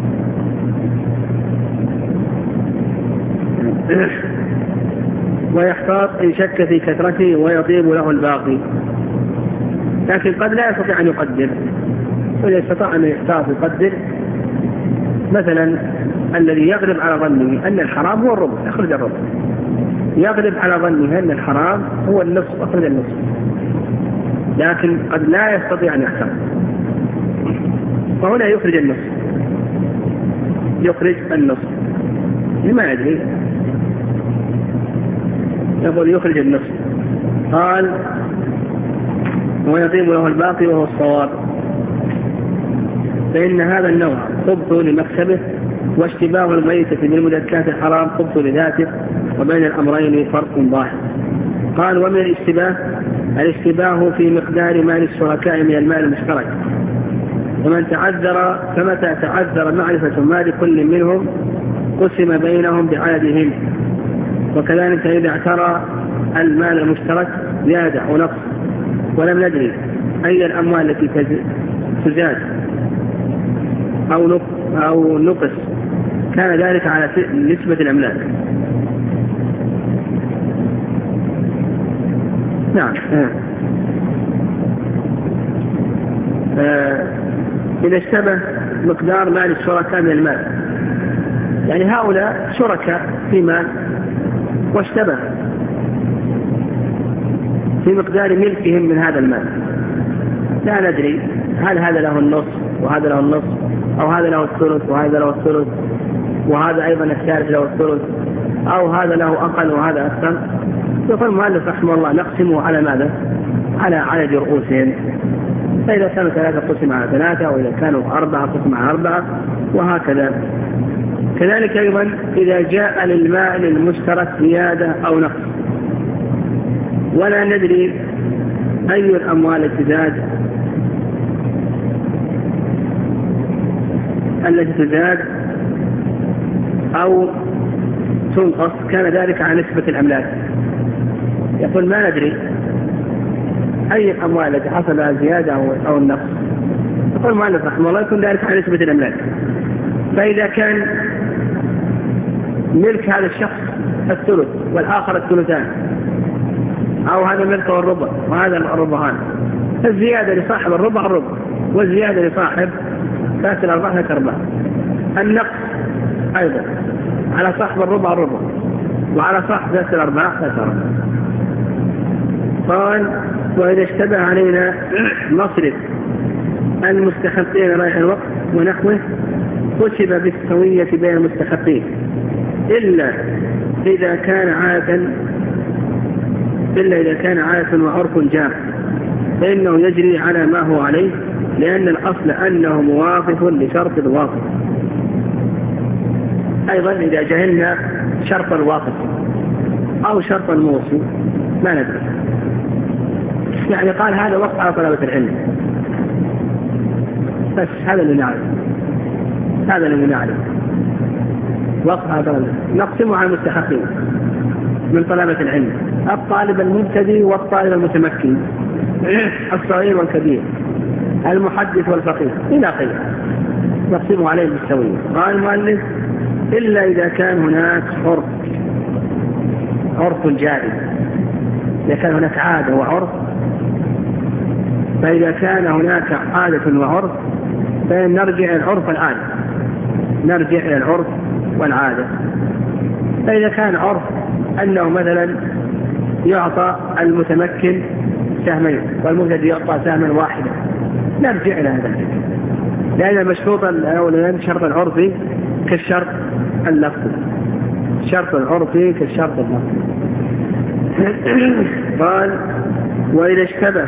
ويحتاط إن شك في كثرته ويطيب له الباقي، لكن قد لا يستطيع أن يقدر، وإذا استطاع أن يحتاط يقدر. مثلا الذي يغلب على ظنه أن الحرام هو الربع أخرج الربع، يغلب على ظنه أن الحرام هو النصف أخرج النصف، لكن قد لا يستطيع أن يحتاط، فهنا يخرج النصف يخرج النصف لما يدري، يقول يخرج النصف. قال ويطيب له الباقي وهو الصواب، فإن هذا النوع خبط لمكسبه واشتباه الميتة بالمذكات الحرام خبط لذاته، وبين الأمرين فرق ظاهر. قال ومن الاشتباه الاشتباه في مقدار مال الشركاء من المال المشترك، ومن تعذر فمتى تعذر معرفة مال كل منهم قسم بينهم بعددهم، وكذلك إذا اعترى المال المشترك زيادة ونقص ولم ندري أي الأموال التي تزاد أو أو نقص كان ذلك على نسبة الأملاك. نعم. آه. إذا اشتبه مقدار مال الشركاء من المال، يعني هؤلاء شركاء في مال واشتبه في مقدار ملكهم من هذا المال، لا ندري هل هذا له النصف وهذا له النصف، أو هذا له الثلث وهذا له الثلث وهذا أيضا الثالث له الثلث، أو هذا له أقل وهذا أكثر. يقول المؤلف رحمه الله نقسمه على ماذا؟ على عدد رؤوسهم، فإذا كانوا ثلاثة قسم على ثلاثة، وإذا كانوا أربعة قسم على أربعة، وهكذا. كذلك أيضا إذا جاء للمال المشترك زيادة أو نقص ولا ندري أي الأموال تزاد التي تزاد أو تنقص، كان ذلك على نسبة الأملاك. يقول ما ندري أي الأموال التي حصل لها زيادة أو النقص. يقول المؤلف رحمه الله يكون ذلك على نسبة الأملاك. فإذا كان ملك هذا الشخص الثلث والآخر الثلثان، أو هذا ملكه الربع وهذا الربعان، الزيادة لصاحب الربع الربع، والزيادة لصاحب ثلاث الأرباع ثلاث أرباع. النقص أيضا على صاحب الربع الربع، وعلى صاحب ثلاث الأرباع ثلاث أرباع. قال وإذا اشتبه علينا نصرف المستحقين رايح الوقت ونحوه كتب بالسوية بين المستحقين، إلا إذا كان عادة إلا إذا كان عادة وعرف جار، فإنه يجري على ما هو عليه، لأن الأصل أنه موافق لشرط الواقف. أيضا إذا جهلنا شرط الواقف أو شرط الموصي ما ندري، يعني قال هذا وقف على طلبة العلم بس، هذا اللي نعرف، هذا اللي نعرف وقف على طلبة العلم. نقسمه على المستحقين من طلبة العلم، الطالب المبتدئ والطالب المتمكن، الصغير والكبير، المحدث والفقيه إلى آخره، نقسمه عليه بالسوية. قال المؤلف إلا إذا كان هناك عرف عرف جائز، إذا كان هناك عادة وعرف، فإذا كان هناك عادة وعرف فنرجع إلى العرف والعادة، نرجع إلى العرف والعادة. فإذا كان عرف أنه مثلا يعطى المتمكن سهمين والمبتدئ يعطى سهما واحدا، نرجع إلى هذا، لأن المشروط الأولى شرط العرفي كالشرط اللفظي، شرط العرفي كالشرط اللفظي. قال وإذا اشتبه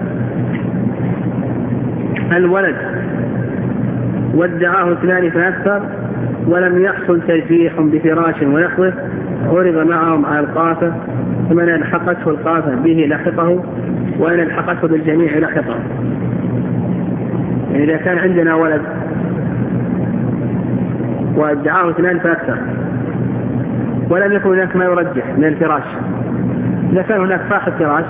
الولد وادعاه اثنان فأكثر ولم يحصل ترجيح بفراش ونحوه عرض معهم على القافة، فمن الحقته القافة به لحقه، وإن الحقته بالجميع لحقه. إذا كان عندنا ولد وادعاه اثنان فأكثر ولم يكن هناك ما يرجح من الفراش، إذا كان هناك صاحب فراش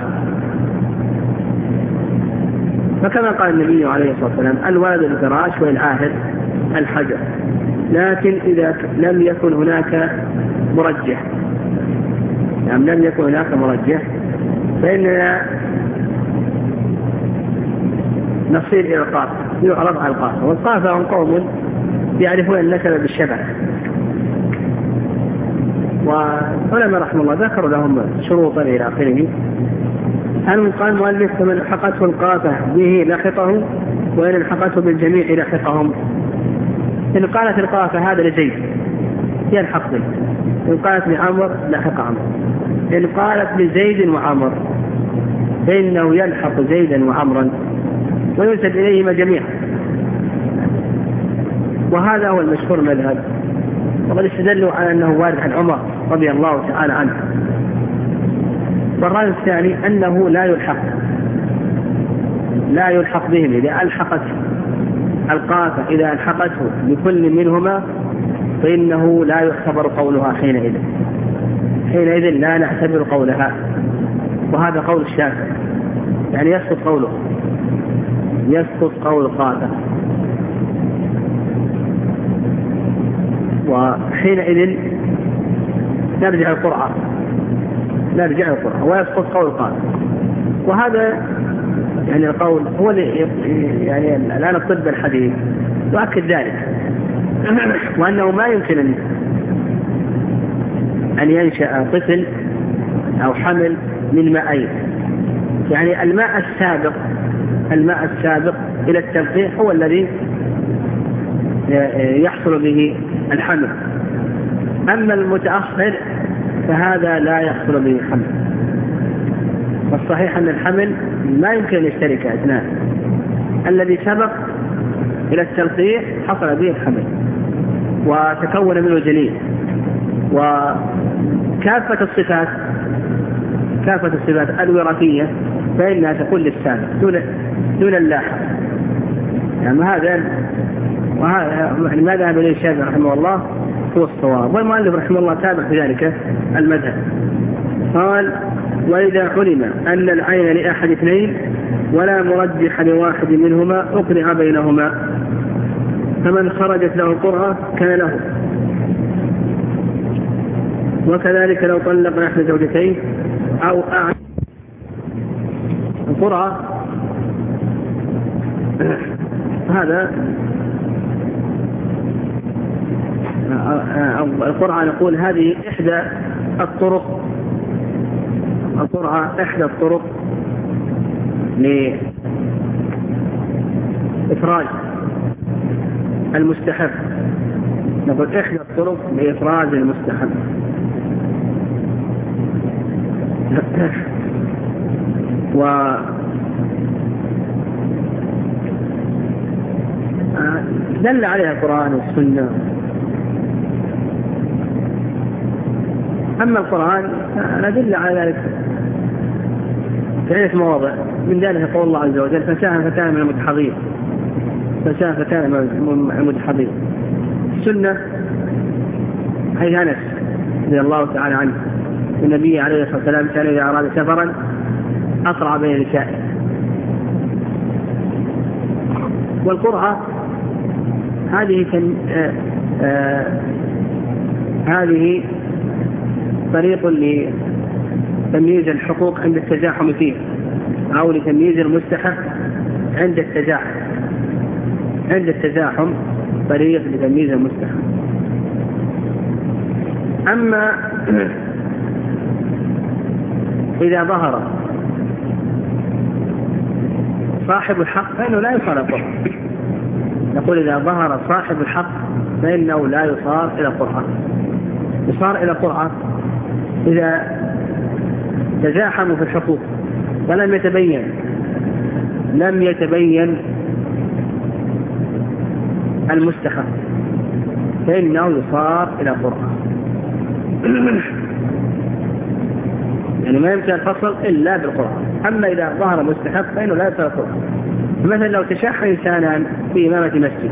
فكما قال النبي عليه الصلاة والسلام الولد الفراش والعاهر الحجر. لكن إذا لم يكن هناك مرجح، يعني لم يكن هناك مرجح، فإننا نصير إلى القافة، يعرض على القافة. والقافة هم قوم يعرفون النسب بالشبه، وعلماء رحمه الله ذكروا لهم شروطا إلى آخره. أن قال المؤلف فمن حقته القافة به لحقه، وإن الحقته بالجميع لحقهم. إن قالت القافة هذا لزيد يلحق به، إن قالت لعمر لحق عمر، إن قالت لزيد وعمر فإنه يلحق زيدا وعمرا وينسب إليهما جميعا. وهذا هو المشهور مذهب، وقد استدلوا على أنه وارد عن عمر رضي الله تعالى عنه. والرأي الثاني أنه لا يلحق لا يلحق بهم إذا ألحقت القافة، إذا ألحقته بكل منهما فإنه لا يعتبر قولها حينئذ حينئذ لا نعتبر قولها. وهذا قول الشافعي، يعني يسقط قوله. يسقط قول قاطع، وحينئذ نرجع القرعة نرجع القرعة ويسقط قول قاطع. وهذا يعني القول هو يعني الآن الطب الحديث يؤكد ذلك، وأنه ما يمكن أن ينشأ طفل أو حمل من ماءين. يعني الماء السابق الماء السابق إلى التلقيح هو الذي يحصل به الحمل، أما المتأخر فهذا لا يحصل به حمل. والصحيح أن الحمل ما يمكن أن يشترك اثنان، الذي سبق إلى التلقيح حصل به الحمل وتكون منه جنين. وكافة الصفات كافة الصفات الوراثية فإنها تكون للسابق دون دون اللاحق. يعني هذا وهذا ما ذهب إليه الشافعي رحمه الله هو الصواب، والمؤلف رحمه الله تابع في ذلك المذهب. قال: وإذا علم أن العين لأحد اثنين ولا مرجح لواحد منهما أقرع بينهما، فمن خرجت له القرعة كان له. وكذلك لو طلق إحدى زوجتين أو أعلم القرعة، هذا القرعة نقول هذه إحدى الطرق القرعة إحدى الطرق لإفراج المستحب. نقول إحدى الطرق لإفراج المستحب. و دل عليها القرآن والسنة. أما القرآن ندل على ذلك في عدة مواضع، من ذلك قول الله عز وجل: فساهم فكان من المدحضين فساهم فكان من المدحضين. السنة حيث أنس رضي الله تعالى عنه النبي عليه الصلاة والسلام كان إذا أراد سفرا أقرع بين نسائه. والقرعة هذه كان آه آه هذه طريق لتمييز الحقوق عند التزاحم فيه، أو لتمييز المستحق عند التزاحم عند التزاحم طريق لتمييز المستحق. أما إذا ظهر صاحب الحق فإنه لا يصار إلى القرعة. نقول إذا ظهر صاحب الحق فإنه لا يصار إلى القرعة. يصار إلى القرعة إذا تزاحموا في الحقوق ولم يتبين لم يتبين المستحق فإنه يصار إلى القرعة. يعني ما يمكن الفصل إلا بالقرعة. أما إذا ظهر مستحق فإنه لا يصار القرعة. مثلا لو تشاح إنسانا في إمامة مسجد،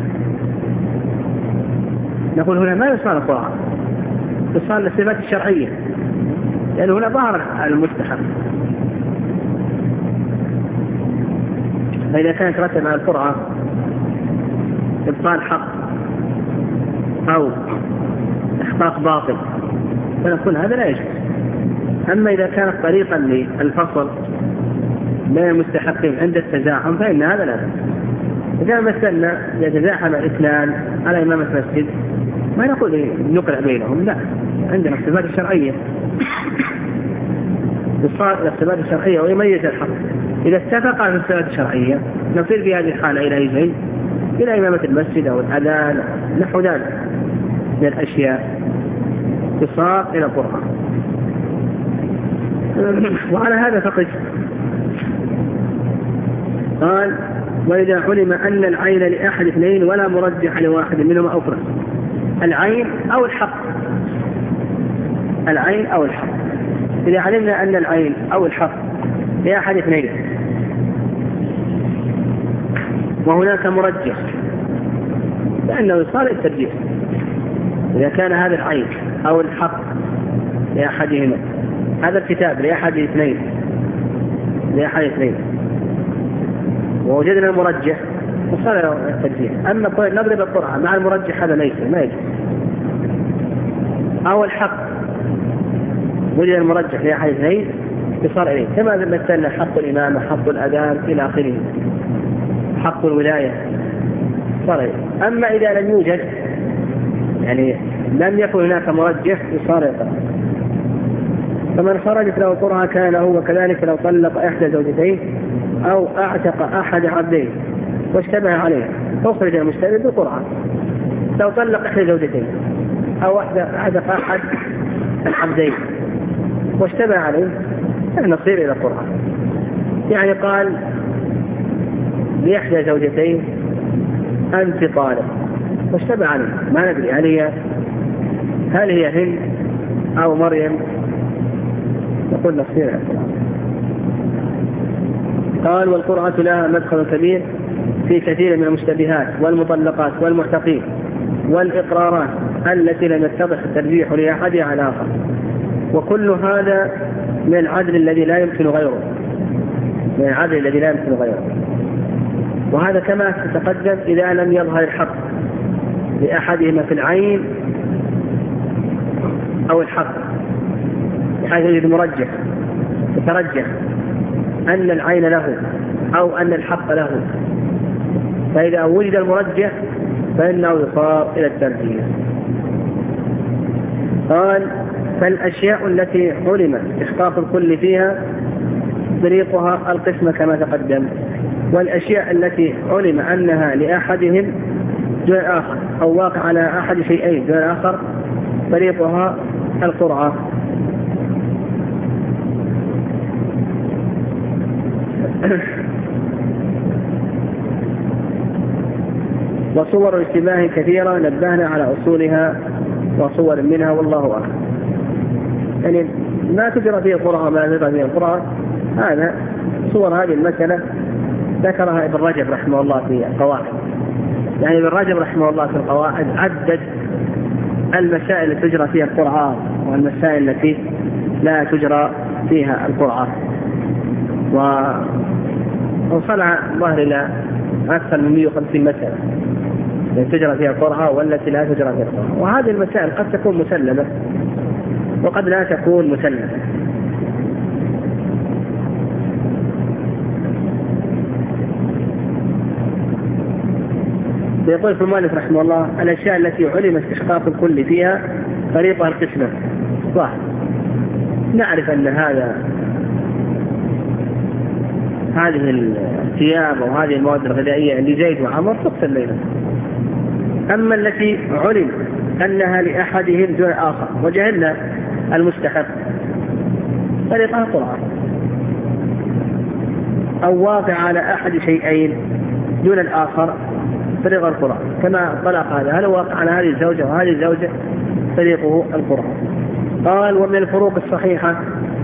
نقول هنا ما يصار القرعة، يصار للصفات الشرعية، لأن هنا ظهر المستحق. فإذا كانت رتب على القرعة إبطال حق أو إحقاق باطل فنقول هذا لا يجوز. أما إذا كانت طريقا للفصل بين المستحقين عند التزاحم فإن هذا لا يجوز. إذا مثلنا يتزاحم الاثنان على إمامة مسجد ما نقول نقرأ بينهم، لا، عندنا الصفات الشرعية، يصار إلى الصفات الشرعية ويميز الحق. إذا اتفق على الصفات الشرعية نصير في هذه الحالة إلى أي إلى إمامة المسجد أو الأذان نحو ذلك من الأشياء يصار إلى القرآن. وعلى هذا فقط قال: وإذا علم أن العين لأحد اثنين ولا مرجح لواحد منهما أخرى. العين أو الحق العين أو الحق إذا علمنا أن العين أو الحق لأحد اثنين وهناك مرجح فإنه يصار الترجيح. إذا كان هذا العين أو الحق لأحدهما، هذا الكتاب لأحد اثنين لأحد اثنين ووجدنا المرجح وصار الترجيح. أما نضرب القرعة مع المرجح هذا ليس ما يجوز. أو الحق وجد المرجح لأحد اثنين يصار إليه، كما مثلنا حق الإمامة حق الأذان إلى آخره، حق الولاية صار إليه. أما إذا لم يوجد يعني لم يكن هناك مرجح يصار إليه. فمن خرجت له القرعة كان له، وكذلك لو طلق إحدى زوجتين أو أعتق أحد عبدين واشتبه عليه تخرج المشتبه بالقرعة. لو طلق إحدى زوجتين أو أعتق أحد العبدين واشتبه عليه نصير إلى القرعة. يعني قال لإحدى زوجتين أنت طالق واشتبه عليه، ما ندري هل هي هل هي هند أو مريم، نقول نصير إلى القرعة. قال والقرعة لها مدخل كبير في كثير من المشتبهات والمطلقات والمعتقين والإقرارات التي لم يتضح الترجيح لأحدها على الآخر، وكل هذا من العدل الذي لا يمكن غيره، من العدل الذي لا يمكن غيره. وهذا كما تتقدم إذا لم يظهر الحق لأحدهما في العين أو الحق، بحيث يجد مرجح يترجح أن العين له أو أن الحق له، فإذا وجد المرجح فإنه يصار إلى الترجيح. قال فالأشياء التي علم إحقاق الكل فيها طريقها القسمة كما تقدم، والأشياء التي علم أنها لأحدهم دون الآخر أو واقع على أحد شيئين دون الآخر طريقها القرعة. وصور الاشتباه كثيرة نبهنا على أصولها وصور منها والله أعلم. يعني ما تجرى فيه القرعة ما تجرى فيه القرعة، هذا صور هذه المسألة ذكرها ابن رجب رحمه الله في القواعد. يعني ابن رجب رحمه الله في القواعد عدد المسائل التي تجرى فيها القرعة والمسائل التي لا تجرى فيها القرعة، ووصل ظهر إلى أكثر من مئة وخمسين مسألة التي تجرى فيها القرعة والتي لا تجرى فيها القرعة. وهذه المسائل قد تكون مسلمة وقد لا تكون مسلمة. يقول في المؤلف رحمه الله الأشياء التي علم استحقاق الكل فيها طريقها القسمة. صح، نعرف أن هذا هذه الثياب أو هذه المواد الغذائية لزيد وعمر تقسم بينهم. أما التي علم أنها لأحدهم دون الآخر وجهلنا المستحق طريقها قرعة، أو واقع على أحد شيئين دون الآخر طريق القرعة، كما طلق هذا هل واقع على هذه الزوجة وهذه الزوجة طريقه القرعة. قال ومن الفروق الصحيحة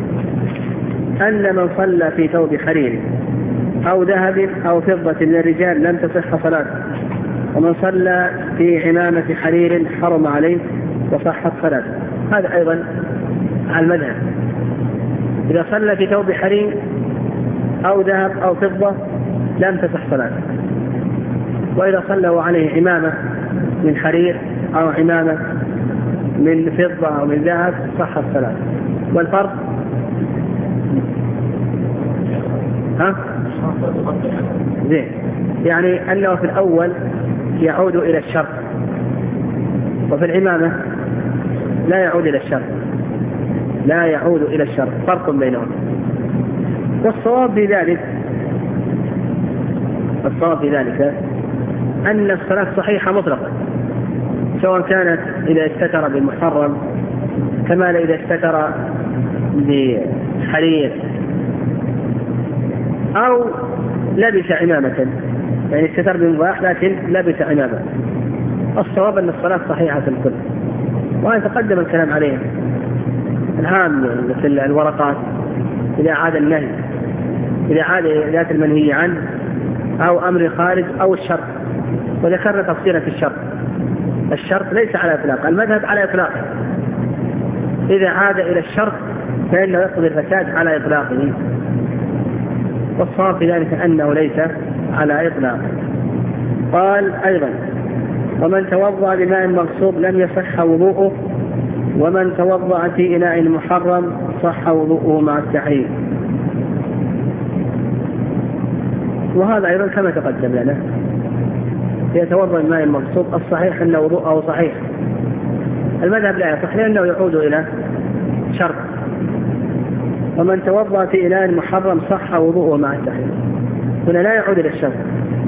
أن من صلى في ثوب حرير أو ذهب أو فضة من الرجال لم تصح صلاته، ومن صلى في عمامة حرير حرم عليه وصحت صلاته. هذا أيضا على المذهب، إذا صلى في ثوب حرير أو ذهب أو فضة لم تصح صلاته، وإذا صلوا عليه عمامة من حرير أو عمامة من فضة أو من ذهب صحت صلاته. والفرق ها زين، يعني أنه في الأول يعود إلى الشرط، وفي العمامة لا يعود إلى الشرط، لا يعود إلى الشرط، فرق بينهم. والصواب في ذلك الصواب في ذلك أن الصلاة صحيحة مطلقا، سواء كانت إذا استتر بالمحرم كما إذا استتر بحرير أو لبس عمامة، يعني استتر بالمباح لكن لبس عمامة. الصواب أن الصلاة صحيحة في الكل، وأن تقدم الكلام عليه الهام مثل الورقات إذا عاد النهي، إذا عاد ذات المنهي عنه أو أمر خارج أو الشرط، وذكرنا تفصيلا في الشرط. الشرط ليس على إطلاق، المذهب على إطلاق، إذا عاد إلى الشرط فإنه يقضي الفساد على إطلاقه. والصواب في ذلك أنه ليس على إطلاق. قال أيضا: ومن توضأ بماء مغصوب لم يصح وضوءه، ومن توضأ في إناء محرم صح وضوءه مع التحريم. وهذا أيضا كما تقدم لنا، يتوضأ بماء مغصوب الصحيح أن وضوءه صحيح. المذهب لا يصح لأنه يعود إلى شرط. ومن توضأ في إناء محرم صح وضوءه مع التحريم، هنا لا يعود إلى الشرط.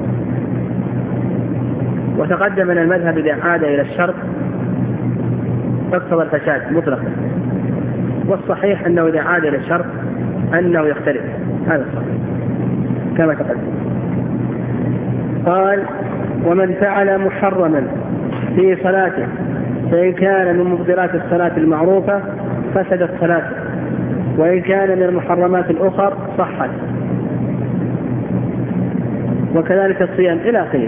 وتقدم أن المذهب إذا عاد إلى الشرط اقتضى الفساد مطلقا، والصحيح أنه إذا عاد إلى الشرط أنه يختلف. هذا الصحيح كما تقدم. قال: ومن فعل محرما في صلاته فإن كان من مبطلات الصلاة المعروفة فسدت صلاته، وإن كان من المحرمات الأخرى صحت، وكذلك الصيام إلى آخره.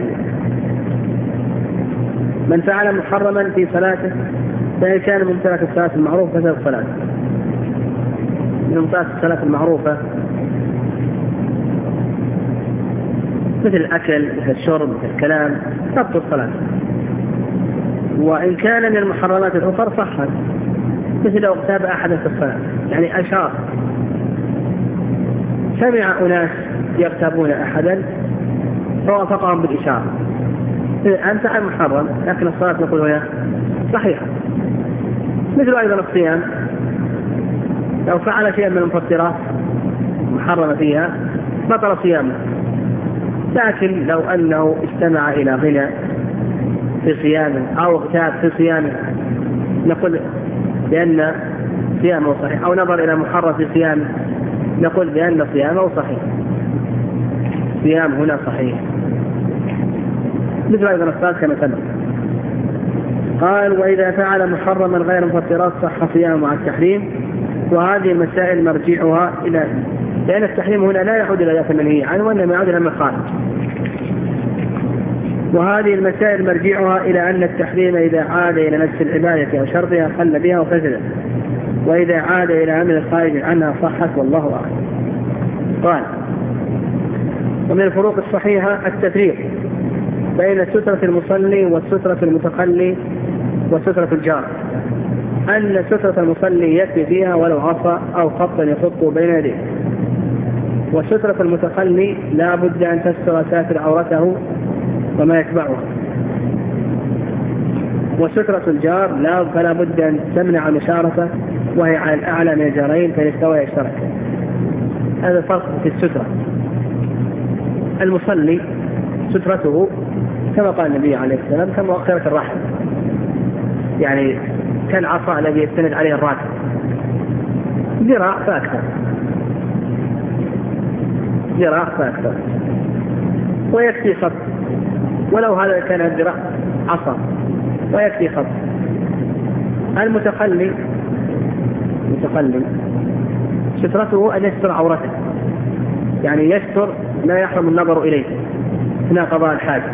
من فعل محرما في صلاته فإن كان من مبطلات الصلاة المعروفة فسدت صلاته. من مبطلات الصلاة المعروفة مثل الأكل، مثل الشرب، مثل الكلام، تبطل الصلاة. وإن كان من المحرمات الأخرى صحت، مثل لو اغتاب أحدا في الصلاة، يعني أشار، سمع أناس يغتابون أحدا فوافقهم بالإشارة، أنت عن محرم لكن الصلاة نقول هنا صحيحة. مثل أيضا الصيام، لو فعل شيئا من المفطرات محرم فيها بطل صيامه، لكن لو أنه استمع إلى غنى في صيامه أو اغتاب في صيامه نقول بأن صيامه صحيح، أو نظر إلى محرم في صيامه نقول بأن صيامه صحيح، صيام هنا صحيح. مثل أيضا الصلاة كما سبق. قال: وإذا فعل محرما غير مفطرات صح صيامه مع التحريم. وهذه المسائل مرجعها إلى، لأن التحريم هنا لا يعود إلى ذات المنهي عنه وإنما يعود إلى ما خالف. وهذه المسائل مرجعها إلى أن التحريم إذا عاد إلى نفس العبادة أو شرطها خل بها وفسدت، وإذا عاد إلى أمر الخارج عنها صحت، والله أعلم. قال: ومن الفروق الصحيحة التفريق بين سترة المصلي والسترة المتخلي وسترة الجار، أن سترة المصلي يكفي فيها ولو عصا أو خطا يخط بين يديه، وسترة المتخلي لا بد أن تستر ساتر عورته وما يتبعها، وسترة الجار لا فلا بد أن تمنع مشارته وهي على الأعلى من الجارين فإن استوى يشترك. هذا الفرق في السترة. المصلي سترته كما قال النبي عليه السلام كمؤخرة الرحم، يعني كالعصا الذي يستند عليه الراكب، ذراع فأكثر، ذراع فأكثر، ويكفي خط، ولو هذا كان الذراع عصا ويكفي خط. المتخلي متخلي سترته أن يستر عورته، يعني يستر لا يحرم النظر إليه هنا قضاء الحاجة،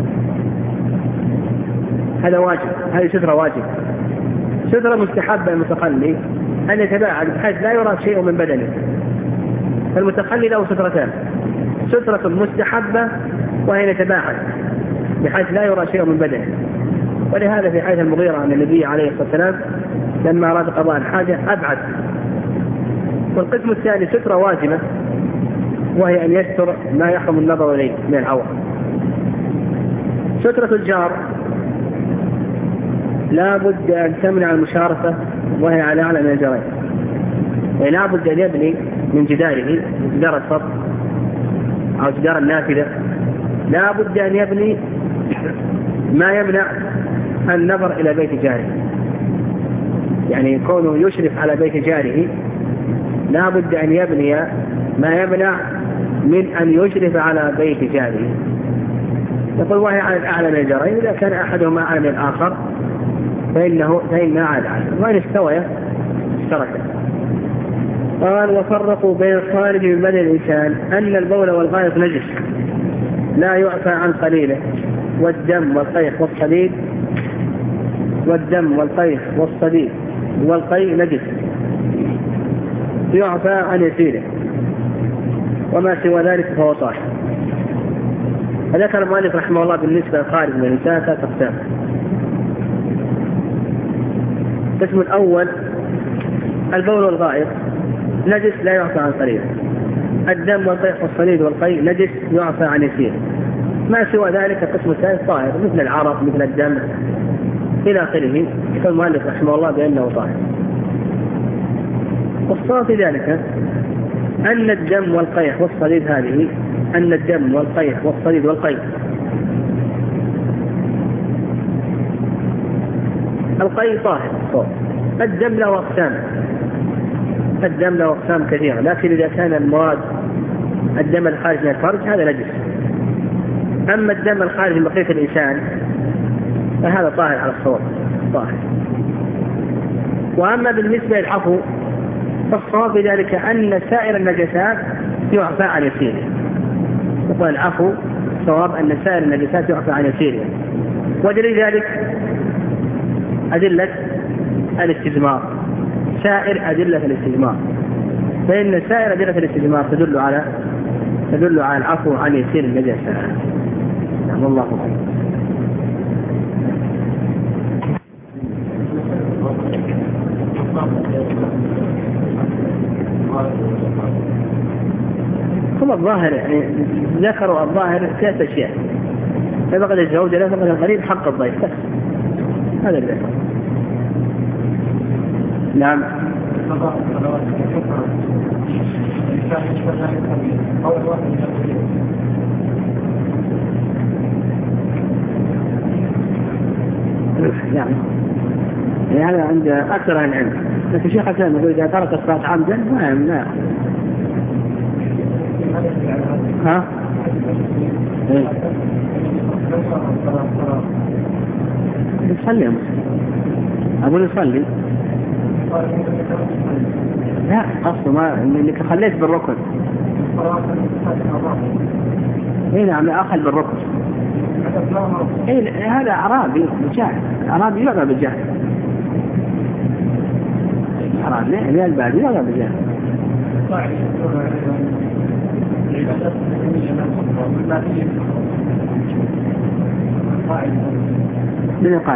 هذا واجب، هذه سترة واجب. سترة مستحبة المتخلي أن يتباعد بحيث لا يرى شيء من بدنه. فالمتخلي له سترتان، سترة مستحبة وهي يتباعد بحيث لا يرى شيء من بدنه. ولهذا في حديث المغيرة أن النبي عليه الصلاة والسلام لما أراد قضاء الحاجة أبعد. والقسم الثاني سترة واجبة وهي أن يستر ما يحرم النظر إليه من العورة. سترة الجار لا بد أن تمنع المشارفة وهي على أعلى من الجارين، ولا بد أن يبني من جداره، جدار السطح أو جدار النافذة، لا بد أن يبني ما يمنع النظر إلى بيت جاره، يعني كونه يشرف على بيت جاره لا بد أن يبني ما يمنع من أن يشرف على بيت جاره. يقول وهي على الأعلى من الجارين، إذا كان أحدهما أعلى من الآخر فإنه فإنها على الأعلى، وإن استوى اشتركا. قال: وفرقوا بين الخارج من بدن الإنسان أن البول والغائط نجس لا يعفى عن قليله، والدم والقيح والصديد والدم والقيح والصديد والقيء نجس يعفى عن يسيره، وما سوى ذلك فهو طاهر. فذكر المؤلف رحمه الله بالنسبة للخارج من الإنسان ثلاثة أقسام. القسم الأول البول والغائط نجس لا يعفى عن قليل. الدم والقيح والصليد والقيء نجس يعفى عن يسير. ما سوى ذلك القسم الثالث طاهر مثل العرق مثل الدم إلى آخره. فالمؤلف رحمه الله بأنه طاهر. والصواب في ذلك أن الدم والقيح والصليد هذه أن الدم والقيح والصليد والقيء القيء طاهر. الدم له أقسام الدم له أقسام كثيرة، لكن إذا كان المراد الدم الخارج من الفرج هذا نجس. أما الدم الخارج من بقية الإنسان فهذا طاهر على الصواب طاهر. وأما بالنسبة للعفو فالصواب ذلك أن سائر النجسات يعفى عن يسيره. يقول العفو الصواب أن سائر النجسات يعفى عن يسيره. ودليل ذلك أدلة الاستجمار، سائر أدلة الاستجمار، فإن سائر أدلة الاستجمار تدل على تدل على العفو عن يسير النجاسة. نعم الله خير. ثم الظاهر يعني ذكروا الظاهر ثلاث أشياء: فقد الزوج لا فقد القريب حق الضيف، بس هذا اللي ذكر. نعم. يعني هذا عند أكثر من العلم، لكن الشيخ حسن يقول إذا ترك الصلاة عمدا ما لا ها إيه يصلي أقول يصلي لا أصلا ما إنك خليت بالركن. إيه نعم أخذ بالركن. إيه هذا أعرابي بجاهل، أعرابي يعرف بالجاهل، أعرابي لا البادي يعرف بالجاهل. من قال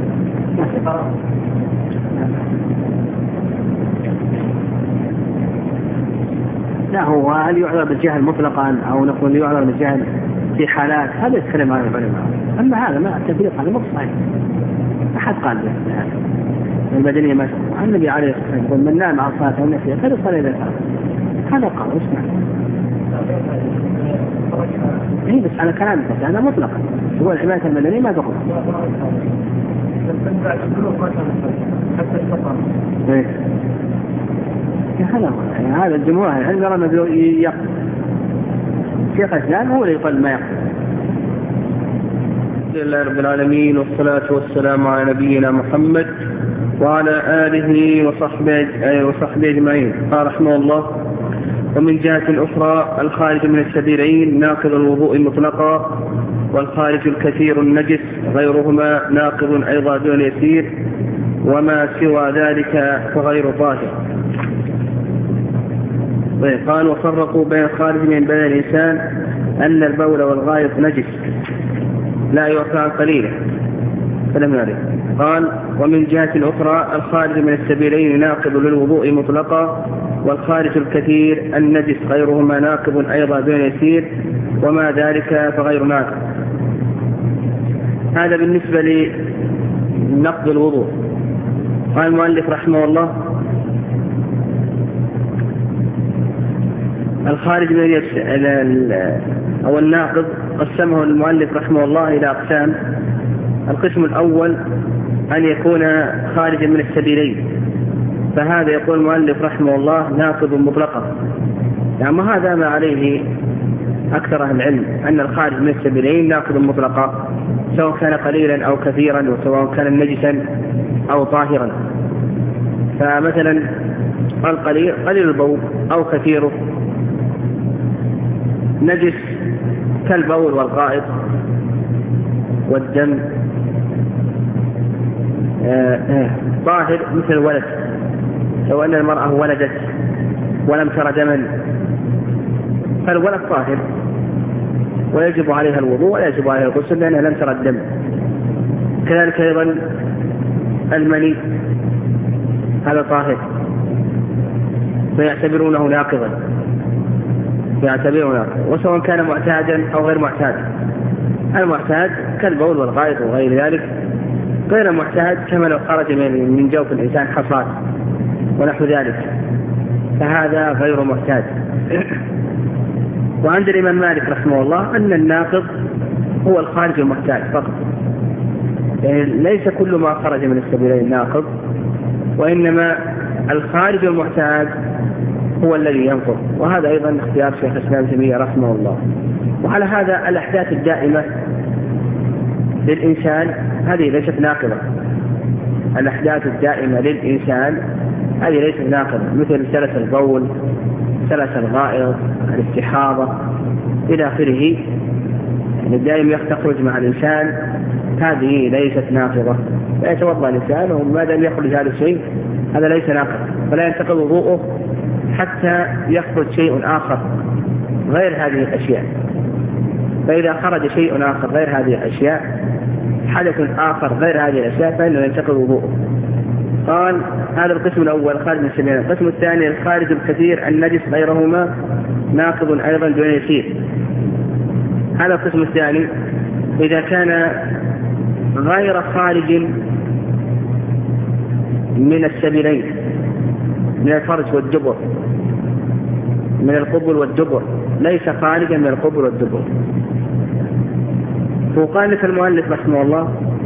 لا هو هل يعذر بالجهل مطلقا أو نقول يعذر بالجهل في حالات، هذا يتكلم عن العلماء. أما هذا ما التفريق هذا مو صحيح، أحد قال به المدنية ما شاء النبي عليه الصلاة والسلام يقول من نام عن صلاة النفسية فليصلي إذا كان. هذا قال اسمع إيه بس على كلامك هذا مطلقا هو الحماية المدنية ما تقول إيه هذا يعني هذا الجمهور العلم يرى أنه يقضي. شيخ الإسلام هو اللي يقول ما يقضي. الحمد لله رب العالمين والصلاة والسلام على نبينا محمد وعلى آله وصحبه وصحبه أجمعين. قال رحمه الله: ومن جهة أخرى الخارج من السبيلين ناقض الوضوء مطلقا، والخارج الكثير النجس غيرهما ناقض أيضا دون يسير، وما سوى ذلك فغير طاهر. قال: وفرقوا بين الخارج من بدن الإنسان أن البول والغائط نجس لا يعفى عن قليله فلم يرد. قال: ومن جهة أخرى الخارج من السبيلين ناقض للوضوء مطلقا، والخارج الكثير النجس غيرهما ناقض أيضا دون يسير، وما ذلك فغير ناقض. هذا بالنسبة لنقض الوضوء. قال المؤلف رحمه الله: الخارج من أو الناقض قسمه المؤلف رحمه الله إلى أقسام. القسم الأول أن يكون خارجا من السبيلين، فهذا يقول المؤلف رحمه الله ناقض مطلقا. يعني هذا ما عليه أكثر أهل العلم، أن الخارج من السبيلين ناقض مطلقا، سواء كان قليلا أو كثيرا، وسواء كان نجسا أو طاهرا. فمثلا القليل قليل البول أو كثيره نجس كالبول والغائط والدم. آه آه طاهر مثل الولد، لو أن المرأة ولدت ولم تر دما فالولد طاهر. ويجب عليها الوضوء ويجب عليها الغسل لأنها لم ترى الدم. كذلك أيضا المني هذا طاهر فيعتبرونه ناقضا يعتبرونه ناقضا، وسواء كان معتادا أو غير معتاد. المعتاد كالبول والغائط وغير ذلك، غير المعتاد كما لو خرج من جوف الإنسان حصاد ونحو ذلك، فهذا غير معتاد. وعند الإمام مالك رحمه الله أن الناقض هو الخارج المعتاد فقط، يعني ليس كل ما خرج من السبيلين ناقض، وإنما الخارج المعتاد هو الذي ينقض. وهذا أيضا اختيار شيخ الإسلام ابن تيمية رحمه الله. وعلى هذا الأحداث الدائمة للإنسان هذه ليست ناقضة. الأحداث الدائمة للإنسان هذه ليست ناقضة، مثل سلس البول، سلس الغائط، الاستحاضة إلى آخره، يعني الدائم تخرج مع الإنسان، هذه ليست ناقضة. فيتوضأ الإنسان وما دام يخرج هذا الشيء هذا ليس ناقض، فلا ينتقض وضوءه حتى يخرج شيء آخر غير هذه الأشياء. فإذا خرج شيء آخر غير هذه الأشياء، حدث آخر غير هذه الأشياء، فإنه ينتقض وضوءه. قال هذا القسم الأول خارج من السبيلين. القسم الثاني الخارج الكثير النجس غيرهما ناقض أيضا دون يسير. هذا القسم الثاني إذا كان غير خارج من السبيلين، من الفرج والدبر، من القبل والدبر، ليس خارجا من القبل والدبر. وقال المؤلف رحمه الله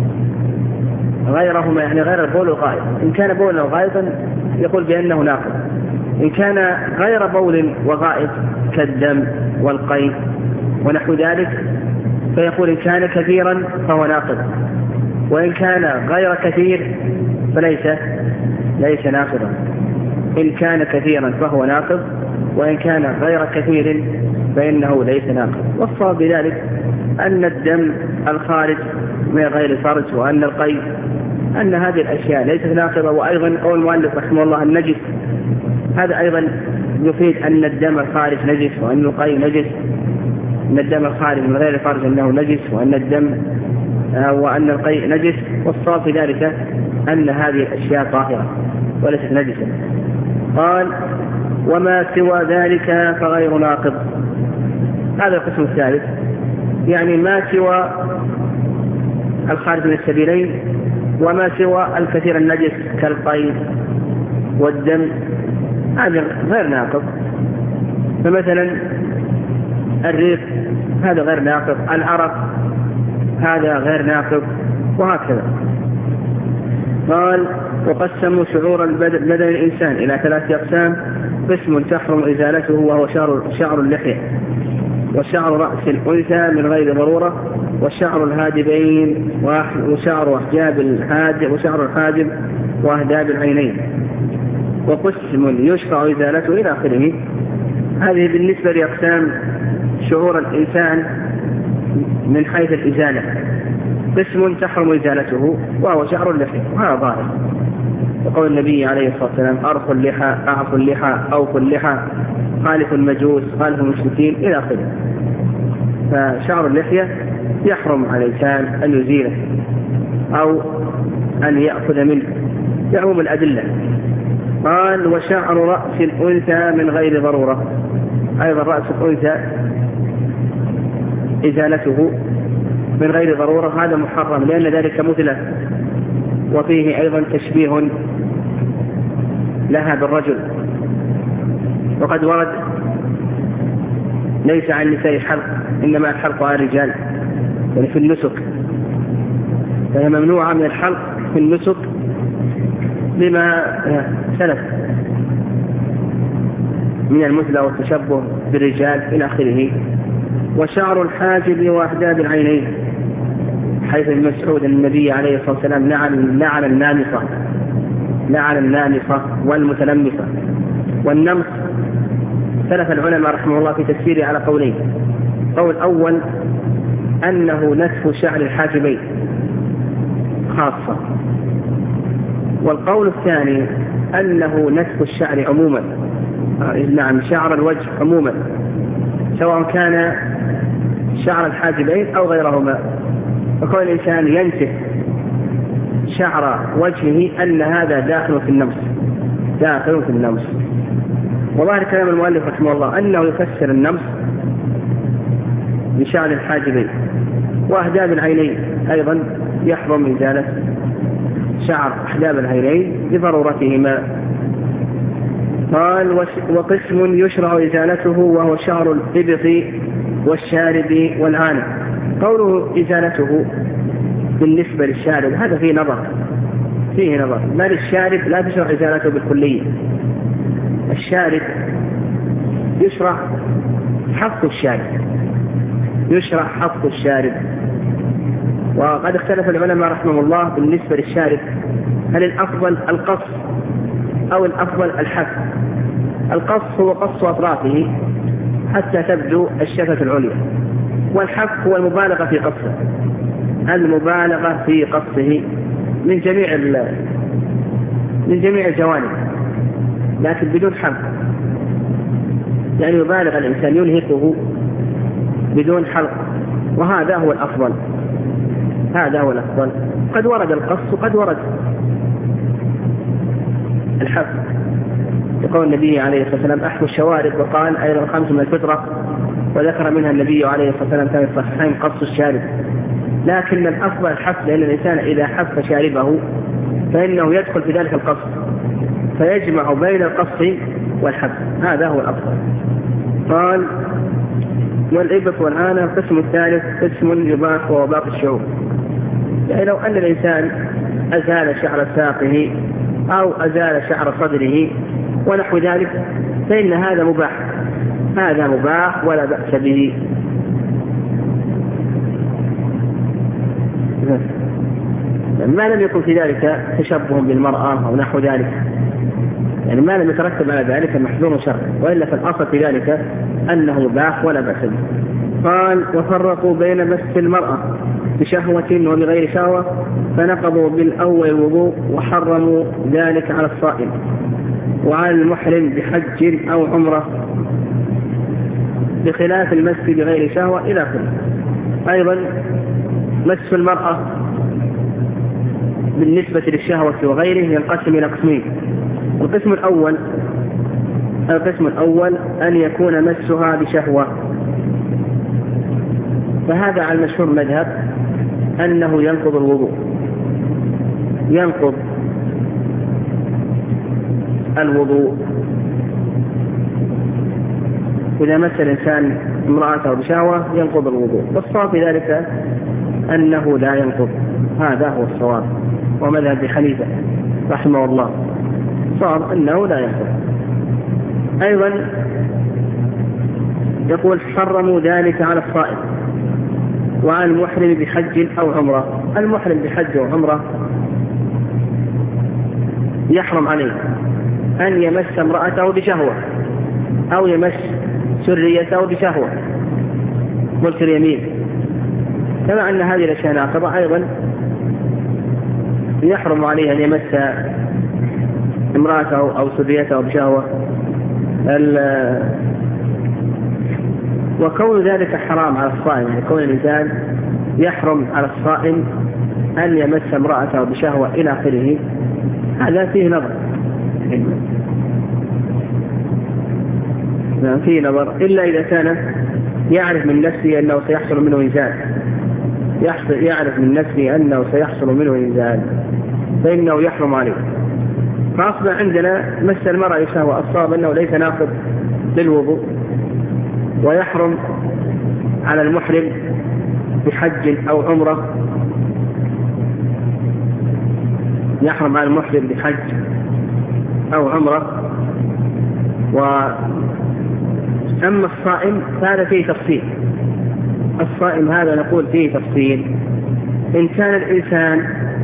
غيرهما يعني غير البول والغائط. إن كان بولا وغائطا يقول بأنه ناقض. إن كان غير بول وغائط كالدم والقيء ونحو ذلك فيقول إن كان كثيرا فهو ناقض، وإن كان غير كثير فليس ليس ناقضا. إن كان كثيرا فهو ناقض، وإن كان غير كثير فإنه ليس ناقض. والصواب بذلك أن الدم الخارج من غير الفرج وأن القيء أن هذه الأشياء ليست ناقضة. وأيضا قول المؤلف رحمه الله النجس، هذا أيضا يفيد أن الدم الخارج نجس وأن القيء نجس، أن الدم الخارج من غير الفرج أنه نجس، وأن الدم وأن القيء نجس. والصواب في ذلك أن هذه الأشياء طاهرة وليست نجسة. قال وما سوى ذلك فغير ناقض. هذا القسم الثالث، يعني ما سوى الخارج من السبيلين وما سوى الكثير النجس كالقيء والدم هذا غير ناقض. فمثلا الريق هذا غير ناقض، العرق هذا غير ناقض، وهكذا. قال وقسموا شعور البدن الإنسان إلى ثلاثة أقسام: قسم تحرم إزالته وهو شعر, شعر اللحية، وشعر رأس الأنثى من غير ضرورة، وشعر الهادبين، وشعر أحجاب الحاجب، وشعر الحاجب وأهداب العينين، وقسم يشرع إزالته إلى آخره. هذه بالنسبة لأقسام شعور الإنسان من حيث الإزالة. قسم تحرم إزالته وهو شعر اللحية، وهذا ظاهر، وقول النبي عليه الصلاة والسلام أرخوا اللحى، أعفوا اللحى، أوفوا اللحى، خالفوا المجوس، خالفوا المشركين إلى آخره. فشعر اللحية يحرم على الإنسان أن يزيله أو أن يأخذ منه بعموم الأدلة. قال وشعر رأس الأنثى من غير ضرورة، أيضا رأس الأنثى إزالته من غير ضرورة هذا محرم، لأن ذلك مثلة، وفيه أيضا تشبيه لها بالرجل. وقد ورد ليس عن النساء حلق، إنما الحلق على الرجال، يعني في النسك، فهي ممنوعة من الحلق في النسك لما سلف من المثلى والتشبه بالرجال إلى آخره. وشعر الحاجب وأهداب العينين، حيث المسعود النبي عليه الصلاة والسلام لعن لعن النامصة لعن النامصة والمتلمصة. والنمص ثلاث العلماء رحمه الله في تفسيره على قولين: قول أول أنه نتف شعر الحاجبين خاصة، والقول الثاني أنه نتف الشعر عموما، نعم شعر الوجه عموما، سواء كان شعر الحاجبين أو غيرهما. فكون الإنسان ينسف شعر وجهه أن هذا داخل في النمس، داخل في النمس. وظاهر كلام المؤلف رحمه الله أنه يفسر النمس بشعر الحاجبين. وأحداب العينين أيضا يحرم إزالة شعر أحداب العينين لضرورتهما. قال وقسم يشرع إزالته وهو شعر الإبط والشارب والعانة. قوله إزالته بالنسبة للشارب هذا فيه نظر، فيه نظر. ما للشارب لا تشرع إزالته بالكلية. الشارب يشرع حفظ الشارب، يشرع حفظ الشارب. وقد اختلف العلماء رحمه الله بالنسبة للشارب هل الأفضل القص أو الأفضل الحف. القص هو قص أطرافه حتى تبدو الشفة العليا، والحف هو المبالغة في قصه، المبالغة في قصه من جميع من جميع الجوانب لكن بدون حف، يعني يبالغ الإنسان ينهكه بدون حلق، وهذا هو الأفضل، هذا هو الأفضل. قد ورد القص وقد ورد الحف. يقول النبي عليه الصلاة والسلام أحفوا الشوارب، وقال أيضا الخمس من الفطرة، وذكر منها النبي عليه الصلاة والسلام كان الصحيحين قص الشارب. لكن الأفضل الحف، لأن الإنسان إذا حف شاربه فإنه يدخل في ذلك القص فيجمع بين القص والحف، هذا هو الأفضل. قال والإبط والعانة. القسم الثالث قسم يباح وهو باقي الشعور. يعني لو أن الإنسان أزال شعر ساقه أو أزال شعر صدره ونحو ذلك فإن هذا مباح، هذا مباح ولا بأس به. ما لم يكن في ذلك تشبه بالمرأة أو نحو ذلك، يعني ما لم يترتب على ذلك محذور شرعي، وإلا فالأصل في ذلك أنه مباح ولا بأس به. قال وفرقوا بين مس المرأة بشهوة وبغير شهوة فنقضوا بالأول الوضوء وحرموا ذلك على الصائم وعلى المحرم بحج أو عمرة بخلاف المس بغير شهوة إلى آخره. أيضا مس المرأة بالنسبة للشهوة وغيره ينقسم إلى قسمين. القسم الأول القسم الأول أن يكون مسها بشهوة، فهذا على المشهور مذهب أنه ينقض الوضوء، ينقض الوضوء إذا مس الإنسان امرأته بشهوة ينقض الوضوء. والصواب في ذلك أنه لا ينقض، هذا هو الصواب ومذهب ابي حنيفة رحمه الله، صار أنه لا ينقض. أيضا يقول حرموا ذلك على الصائم وعلى المحرم بحج أو عمرة. المحرم بحج أو عمرة يحرم عليه أن يمس امرأته بشهوة أو يمس سريته بشهوة ملك اليمين، كما أن هذه الأشياء ناقضة. أيضا يحرم عليه أن يمس امرأته أو سريته بشهوة. وكون ذلك حرام على الصائم، يعني كون الإنسان يحرم على الصائم أن يمس امرأته بشهوة إلى آخره، هذا فيه نظر، فيه نظر إلا إذا كان يعرف من نفسه أنه سيحصل منه إنزال، يعرف من نفسه أنه سيحصل منه إنزال فإنه يحرم عليه. فأصبح عندنا مس المرأة بشهوة، الصواب أنه ليس ناقض للوضوء، ويحرم على المحرم بحج أو عمرة، يحرم على المحرم بحج أو عمرة. وأما الصائم فهذا فيه تفصيل، الصائم هذا نقول فيه تفصيل. إن كان الإنسان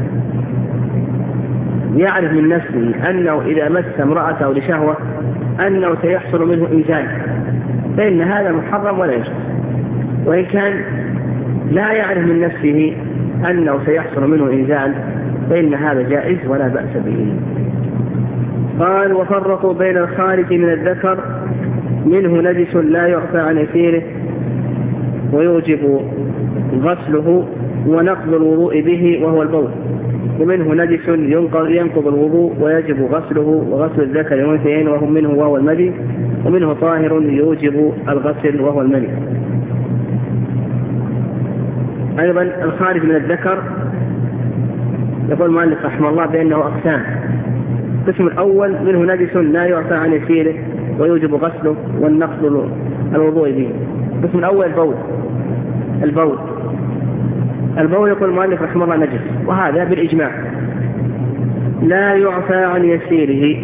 يعرف من نفسه أنه إذا مس امرأته لشهوة أنه سيحصل منه إنزال فإن هذا محرم ولا يجوز. وإن كان لا يعرف من نفسه أنه سيحصل منه إنزال فإن هذا جائز ولا بأس به. قال وفرقوا بين الخارج من الذكر منه نجس لا يعفى عن يسيره ويوجب غسله ونقض الوضوء به وهو البول، ومنه نجس ينقض الوضوء ويجب غسله وغسل الذكر والأنثيين وهو منه وهو المذي، ومنه طاهر يوجب الغسل وهو المذي. أيضا الخارج من الذكر يقول المؤلف رحمه الله بأنه أقسام. القسم الأول منه نجس لا يعفى عن يسيره ويوجب غسله والنقض الوضوء به. القسم الأول البول. البول البول يقول المؤلف رحمه الله نجس، وهذا بالإجماع لا يعفى عن يسيره،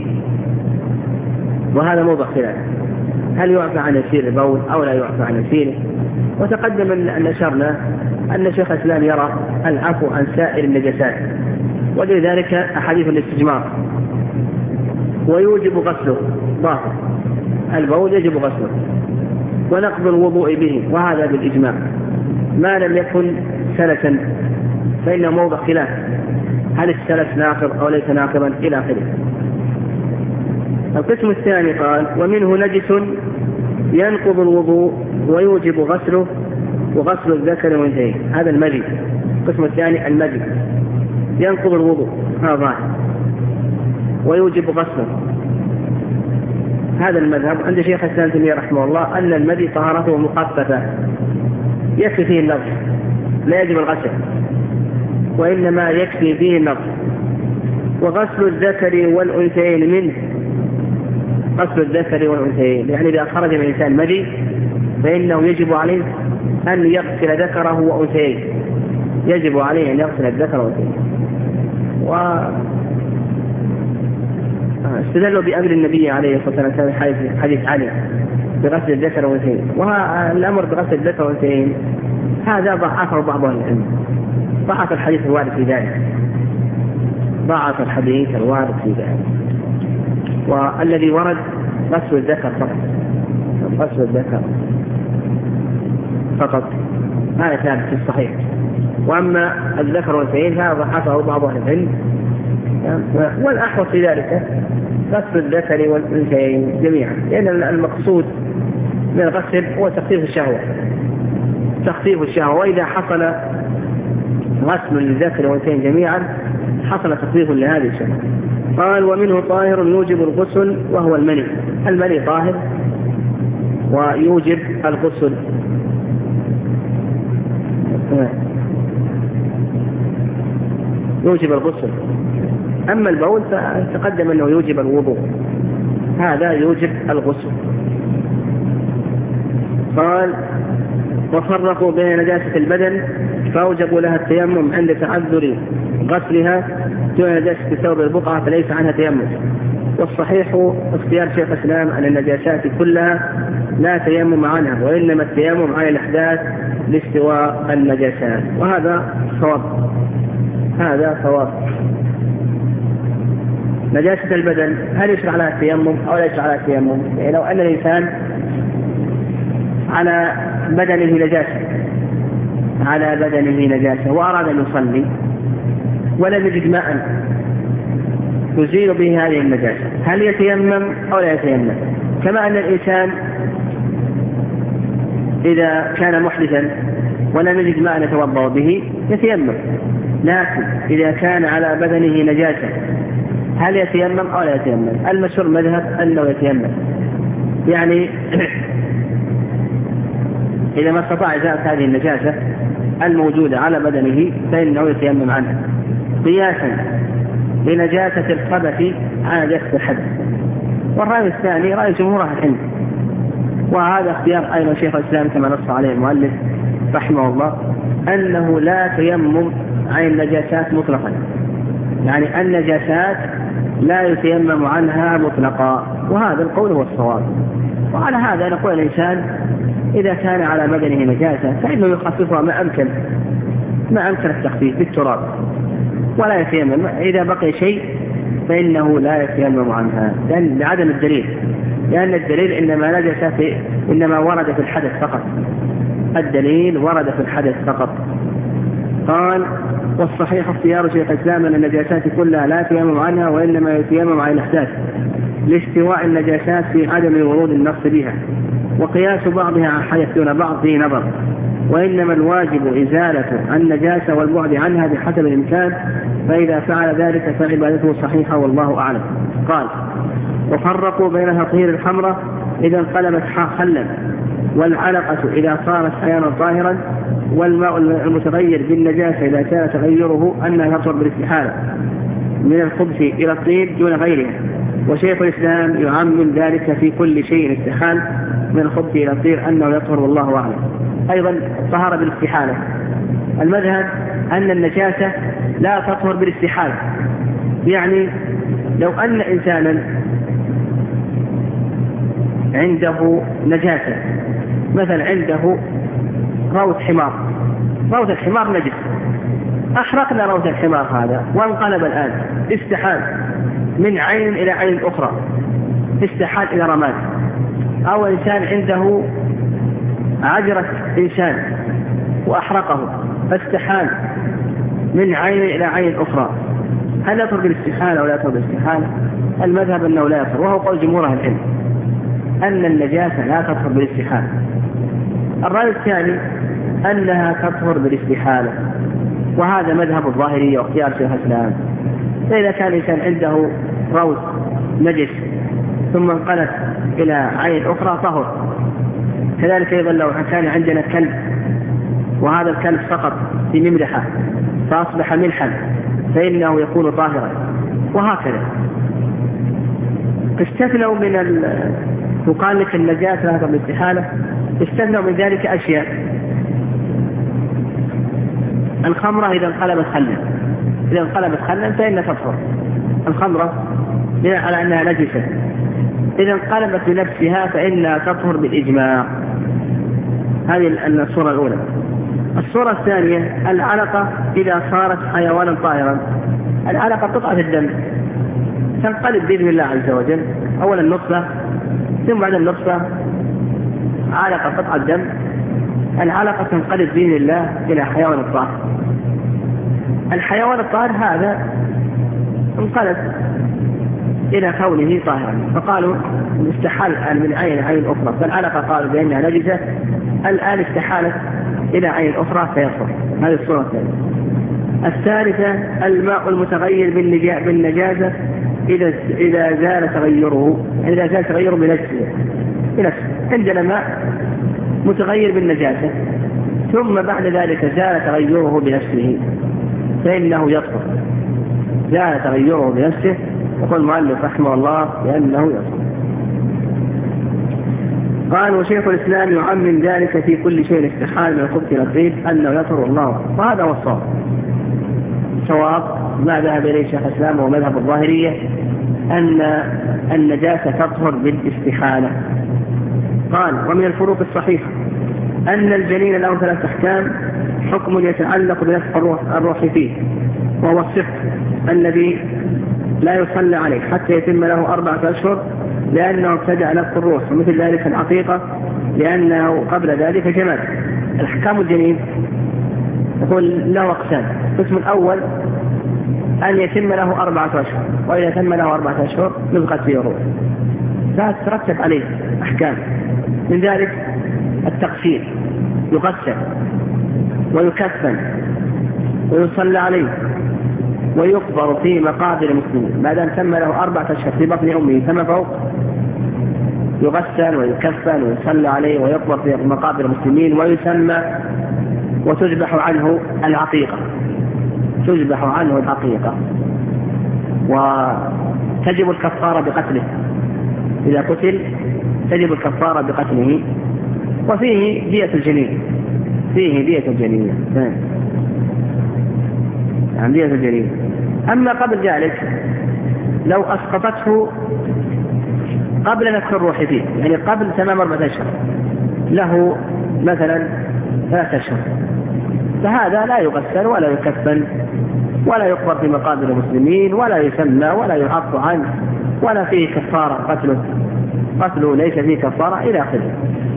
وهذا موضع خلاف، هل يعفى عن يسير البول أو لا يعفى عن يسيره؟ وتقدم أن أشرنا أن شيخ الإسلام يرى العفو عن سائر النجاسات، ولذلك أحاديث الاستجمار، ويوجب غسله ظاهر البول يجب غسله ونقض الوضوء به، وهذا بالإجماع ما لم يكن سلسا، فإنه موضع خلاف هل السلس ناقض أو ليس ناقضا إلى آخره. القسم الثاني قال ومنه نجس ينقض الوضوء ويوجب غسله وغسل الذكر والأنثيين، هذا المذي. القسم الثاني المذي ينقض الوضوء هذا ظاهر ويوجب غسله، هذا المذهب عند شيخ الإسلام تيمية رحمه الله أن المذي طهارته مخففة يكفي فيه النظر لا يجب الغسل، وإنما يكفي فيه النظر. وغسل الذكر والأنثيين منه، غسل الذكر والأنثيين يعني إذا خرج من الإنسان مذي فإنه يجب عليه أن يغسل ذكره وأنثيه، يجب عليه أن يغسل الذكر وأنثيه. واستدلوا بأمر النبي عليه الصلاة والسلام حديث علي بغسل الذكر والأنثيه، والأمر بغسل الذكر والأنثيه هذا ضعفه بعض أهل العلم، ضعف الحديث الوارد في ذلك، ضعف الحديث الوارد في ذلك. والذي ورد غسل الذكر فقط، غسل الذكر فقط هذا ثابت في الصحيح، وأما الذكر والأنثيين هذا ضعفه بعض أهل العلم، والأحوط في ذلك غسل الذكر والأنثيين جميعا، لأن المقصود من الغسل هو تخفيف الشهوة، تخفيف الشهوة، وإذا حصل غسل للذكر والأنثيين جميعا حصل تخفيف لهذه الشهوة. قال ومنه طاهر يوجب الغسل وهو المني، المني طاهر ويوجب الغسل. يوجب الغسل. أما البول فتقدم أنه يوجب الوضوء، هذا يوجب الغسل. قال وفرقوا بين نجاسة البدن فأوجبوا لها التيمم عند تعذر غسلها دون نجاسة ثوب البقعة فليس عنها تيمم. والصحيح اختيار شيخ الإسلام أن النجاسات كلها لا تيمم عنها، وإنما التيمم عن الأحداث لاستواء النجاسات، وهذا صواب، هذا صواب. نجاسة البدن هل يشرع لها التيمم أو لا يشرع لها التيمم؟ يعني لو أن الإنسان على بدنه نجاسة على بدنه نجاسة وأراد أن يصلي ولم يجد ماء يزيل به هذه النجاسة، هل يتيمم أو لا يتيمم؟ كما أن الإنسان إذا كان محدثا ولم يجد ماء يتوضأ به يتيمم، لكن إذا كان على بدنه نجاسة هل يتيمم أو لا يتيمم؟ المشهور المذهب أنه يتيمم، يعني إذا ما استطاع إزالة هذه النجاسة الموجودة على بدنه فإنه يتيمم عنها قياسا لنجاسة الخبث على نجاسة الحدث. والرأي الثاني رأي جمهور أهل العلم، وهذا اختيار أيضا شيخ الإسلام كما نص عليه المؤلف رحمه الله، أنه لا تيمم عن النجاسات مطلقا، يعني النجاسات لا يتيمم عنها مطلقا، وهذا القول هو الصواب. وعلى هذا نقول الإنسان إذا كان على بدنه نجاسة فإنه يخففها ما أمكن ما أمكن التخفيف بالتراب ولا يتيمم، إذا بقي شيء فإنه لا يتيمم عنها لأن لعدم الدليل، لأن الدليل إنما نجس في إنما ورد في الحدث فقط، الدليل ورد في الحدث فقط. قال والصحيح اختيار شيخ الإسلام أن النجاسات كلها لا يتيمم عنها وإنما يتيمم عن الأحداث لاستواء النجاسات في عدم ورود النص بها، وقياس بعضها عن حدث دون بعض فيه نظر، وإنما الواجب إزالة النجاسة والبعد عنها بحسب الإمكان، فإذا فعل ذلك فعبادته صحيحة والله أعلم. قال: وفرقوا بين تطهير الحمرة إذا انقلبت خلا، والعلقة إذا صارت حيانا طاهرا، والماء المتغير بالنجاسة إذا كان تغيره أنها تطهر بالاستحالة من الخبث إلى الطيب دون غيرها. وشيخ الإسلام يعمم ذلك في كل شيء استحال من الخبث إلى الطيب أنه يطهر والله أعلم. أيضا طهر بالاستحالة. المذهب أن النجاسة لا تطهر بالاستحالة، يعني لو أن إنسانا عنده نجاسة، مثلا عنده روث حمار، روث الحمار نجس، أحرقنا روث الحمار هذا وانقلب الآن، استحال من عين إلى عين أخرى، استحال إلى رماد. أو إنسان عنده عجرة إنسان وأحرقه فاستحال من عين إلى عين أخرى، هل يطهر بالاستحالة ولا يطهر بالاستحالة؟ المذهب أنه لا يطهر، وهو قول جمهور أهل العلم أن النجاسة لا تطهر بالاستحالة. الرأي الثاني أنها تطهر بالاستحالة، وهذا مذهب الظاهرية واختيار شيخ الإسلام. فإذا كان إنسان عنده روث نجس ثم انقلت إلى عين أخرى طهر. كذلك أيضا لو كان عندنا كلب وهذا الكلب سقط في مملحة فأصبح ملحا فإنه يكون طاهرا، وهكذا. استثنوا من وقال لك النجاسة هذا بالاستحالة، استثنوا من ذلك أشياء. الخمرة إذا انقلبت خلا، إذا انقلبت خلا فإنها تطهر الخمرة بناء على أنها نجسة. إذا انقلبت بنفسها فإنها تطهر بالإجماع. هذه الصورة الأولى. الصورة الثانية العلقة إذا صارت حيوانا طاهرا. العلقة قطعة الدم تنقلب بإذن الله عز وجل، أولا النطفة ثم بعد النطفة علقة قطعة الدم، العلقة تنقلب بإذن الله إلى حيوان الطاهر. الحيوان الطاهر هذا انقلب إلى كونه طاهرا، فقالوا استحال الآن من عين عين أخرى، فالعلقة قالوا بأنها نجسة، الآن استحالت إلى عين أخرى فيصر. هذه الصورة الثانية. الثالثة الماء المتغير بالنجاسة إذا إذا زال تغيره، إذا زال تغيره بنفسه بنفسه عندنا ماء متغير بالنجاسة ثم بعد ذلك زال تغيره بنفسه فإنه يطهر. زال تغيره بنفسه، يقول المؤلف رحمه الله لأنه يطهر. قال: وشيخ الإسلام يعمم ذلك في كل شيء استحال من الخبث إلى الطيب أنه يطهر الله، وهذا هو الصواب. صواب ما ذهب إليه شيخ الإسلام ومذهب الظاهرية أن النجاسة تطهر بالاستحالة. قال: ومن الفروق الصحيحة أن الجنين له ثلاث أحكام: حكم يتعلق بنفخ الروح, الروح فيه، وهو الصفر الذي لا يصلى عليه حتى يتم له أربعة أشهر لأنه ابتدأ نفخ الروح، ومثل ذلك العقيقة لأنه قبل ذلك جماد. الأحكام الجنين يقول له أقسام: القسم الأول أن يتم له أربعة أشهر، وإذا تم له أربعة أشهر نفخت فيه الروح، فترتب عليه أحكام. من ذلك التقسيم، يغسل ويكفن ويصلى عليه ويقبر في مقابر المسلمين بعد أن تم له أربعة أشهر في بطن أمه فما فوق، يغسل ويكفن ويصلى عليه ويقبر في مقابر المسلمين، ويسمى وتذبح عنه العقيقة، تذبح عنه العقيقة، وتجب الكفارة بقتله، إذا قتل تجب الكفارة بقتله. وفيه دية الجنين، فيه دية الجنين عن دية الجنين. أما قبل ذلك لو أسقطته قبل نفخ الروح فيه، يعني قبل تمام أربعة أشهر، له مثلا ثلاثة أشهر، فهذا لا يغسل ولا يكفن ولا يقبر في مقابر المسلمين ولا يسمى ولا يعط عنه ولا فيه كفارة، قتله قتله ليس فيه كفارة إلى آخره،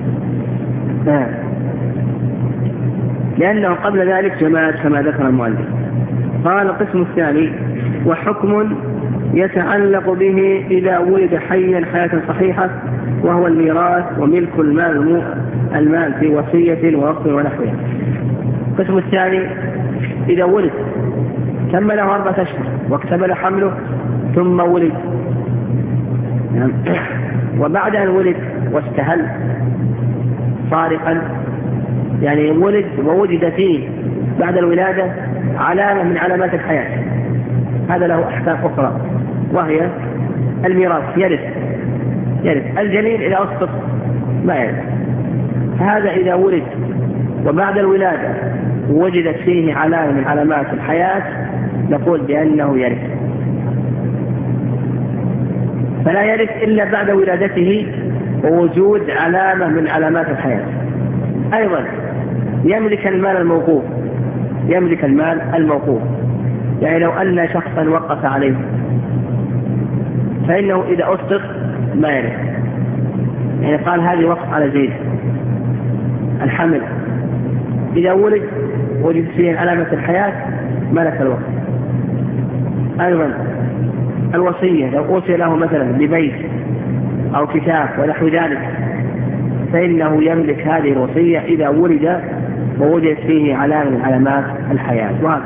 لأنه قبل ذلك جماد كما ذكر المؤلف. قال: القسم الثاني: وحكم يتعلق به إذا ولد حيا حياة صحيحة، وهو الميراث وملك المال المال في وصية ووقف ونحوها. القسم الثاني إذا ولد تم له أربعة أشهر واكتمل حمله ثم ولد، وبعد أن ولد واستهل صارقا، يعني ولد ووجد فيه بعد الولادة علامة من علامات الحياة، هذا له أحكام أخرى وهي الميراث، يرث يرث الجنين إذا أسقط ما يرث. هذا إذا ولد وبعد الولادة وجدت فيه علامة من علامات الحياة نقول بأنه يرث، فلا يرث إلا بعد ولادته ووجود علامة من علامات الحياة. أيضا يملك المال الموقوف، يملك المال الموقوف، يعني لو أن شخصا وقف عليه فإنه إذا أسقط ما يرث، يعني قال هذه وقف على زيد الحمل، إذا ولد وجد فيه علامة الحياة ملك الوقف. أيضا الوصية، لو أوصي له مثلا ببيت أو كتاب ونحو ذلك فإنه يملك هذه الوصية إذا ولد ووجد فيه علامة من علامات الحياة. وهذا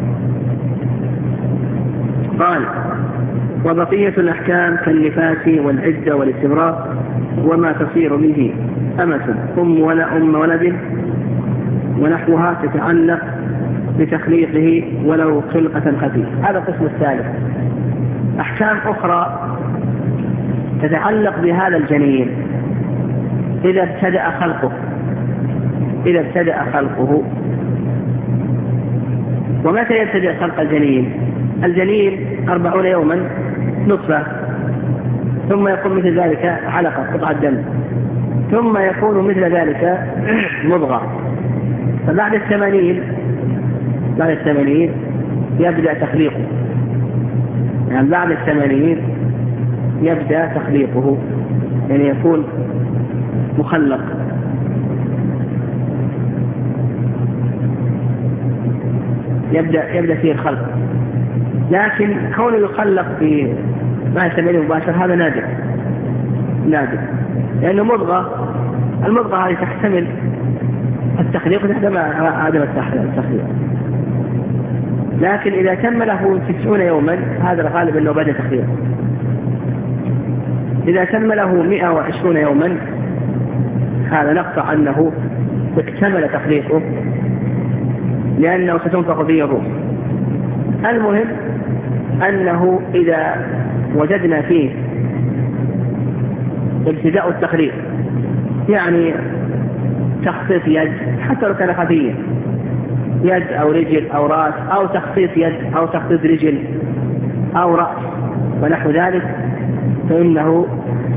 قال وبقية الأحكام كالنفاس والعدة والاستبراء وما تصير به أمة أم ولا أم ولد ونحوها تتعلق بتخليقه ولو خلقة خفيفة. هذا القسم الثالث. أحكام أخرى تتعلق بهذا الجنين إذا ابتدأ خلقه إذا ابتدأ خلقه ومتى يبتدأ خلق الجنين؟ الجنين أربعون يوما نطفة، ثم يكون مثل ذلك علقة قطعة دم، ثم يكون مثل ذلك مضغة، فبعد الثمانين بعد الثمانين يبدأ تخليقه، يعني بعد الثمانين يبدأ تخليقه، يعني يكون مخلق. يبدأ يبدأ فيه الخلق، لكن كونه يخلق في بعد الثمانين مباشر هذا نادر نادر لأنه مضغة، المضغة هذه تحتمل التخليق وتحتمل عدم التخليق، لكن إذا تم له تسعون يوما هذا الغالب أنه بدأ تخليق. إذا تم له مئة وعشرون يوما هذا نقطع أنه اكتمل تخليقه لأنه ستنفخ فيه الروح. المهم أنه إذا وجدنا فيه ابتداء التخليق، يعني تخطيط يد حتى لو كان خفيا، يد أو رجل أو رأس، أو تخطيط يد أو تخطيط رجل أو رأس ونحو ذلك، فإنه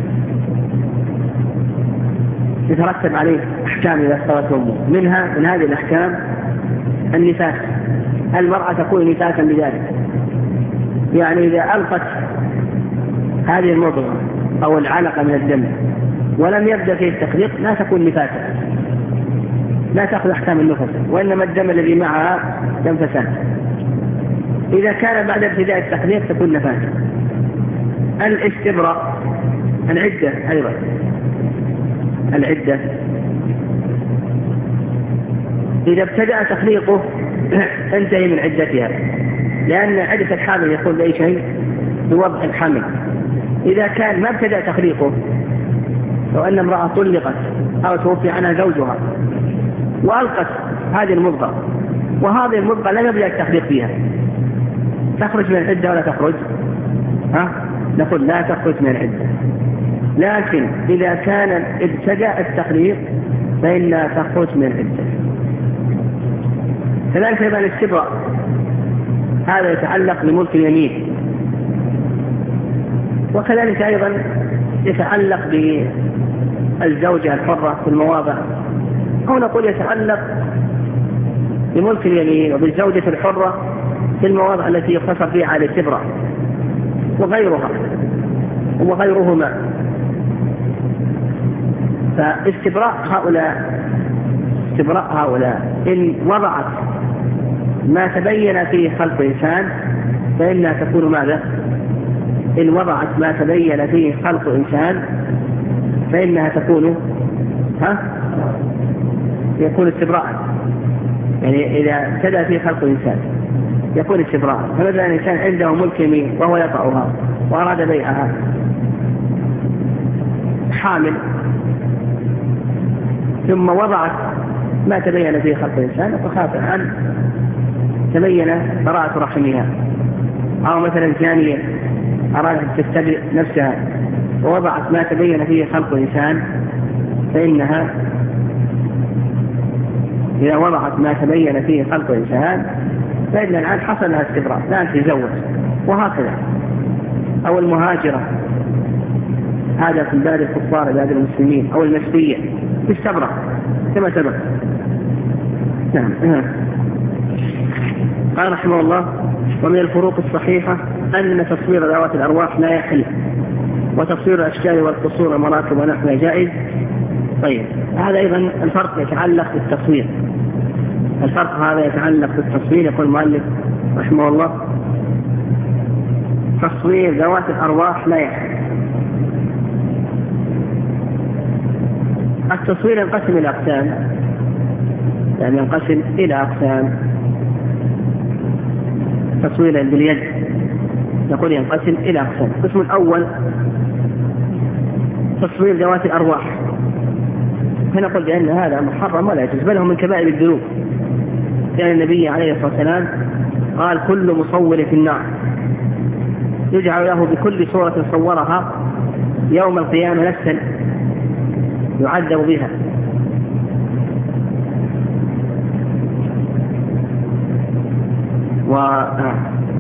يترتب عليه أحكام إذا استوت أمه. منها من هذه الأحكام النفاس، المرأة تكون نفاسا بذلك، يعني إذا ألقت هذه المضغة أو العلقة من الدم ولم يبدأ فيه التخليق لا تكون نفاسا، لا تأخذ أحكام النفس، وإنما الدم الذي معها دم فساد. إذا كان بعد ابتداء التخليق تكون نفاسا. الاستبراء، العدة أيضا، العدة إذا ابتدأ تخليقه انتهي من عدتها، لأن عدة الحامل يكون بأي شيء بوضع الحمل. إذا كان ما ابتدأ تخليقه، لو أن امرأة طلقت أو توفي عنها زوجها وألقت هذه المضغة وهذه المضغة لم يبدأ التخليق فيها، تخرج من العدة ولا تخرج؟ ها؟ نقول لا تخرج من العدة. لكن إذا كان ابتدأ التخليق فإنها تخرج من العدة. كذلك أيضا الاستبراء، هذا يتعلق بملك اليمين، وكذلك أيضا يتعلق بالزوجة الحرة في المواضع، أو نقول يتعلق بملك اليمين وبالزوجة الحرة في المواضع التي يقتصر فيها على الاستبراء وغيرها وغيرهما. فاستبراء هؤلاء استبراء هؤلاء إن وضعت ما تبين فيه خلق إنسان فإنها تكون ماذا؟ إن وضعت ما تبين فيه خلق إنسان فإنها تكون ها يكون استبراء، يعني إذا ابتدأ فيه خلق إنسان يكون استبراء. فمثلا الإنسان عنده ملك يمين وهو يطأها وأراد بيعها، حامل ثم وضعت ما تبين فيه خلق الإنسان فخاف أن تبين براءة رحمها، أو مثلا ثانية أرادت تستبرئ نفسها ووضعت ما تبين فيه خلق الإنسان فإنها إذا وضعت ما تبين فيه خلق الإنسان فإن الآن حصل لها استبراء لا تزوج، وهكذا. أو المهاجرة، هذا في بلاد الكفار بلاد المسلمين، أو المسبية تستبرأ كما سبق. نعم. قال رحمه الله: ومن الفروق الصحيحة أن تصوير ذوات الأرواح لا يحل، وتصوير الأشكال والقصور والمراكب ونحوها جائز. طيب، هذا أيضا الفرق يتعلق بالتصوير، الفرق هذا يتعلق بالتصوير. يقول المؤلف رحمه الله: تصوير ذوات الأرواح لا يحل. التصوير ينقسم إلى أقسام، يعني ينقسم إلى أقسام. تصوير باليد يقول ينقسم إلى أقسام. القسم الأول تصوير ذوات الأرواح، فنقول بأن هذا محرم ولا يجوز، بل هو من كبائر الذنوب، لأن النبي عليه الصلاة والسلام قال: كل مصور في النار، يجعل له بكل صورة صورها يوم القيامة نفسا يعذب بها. و...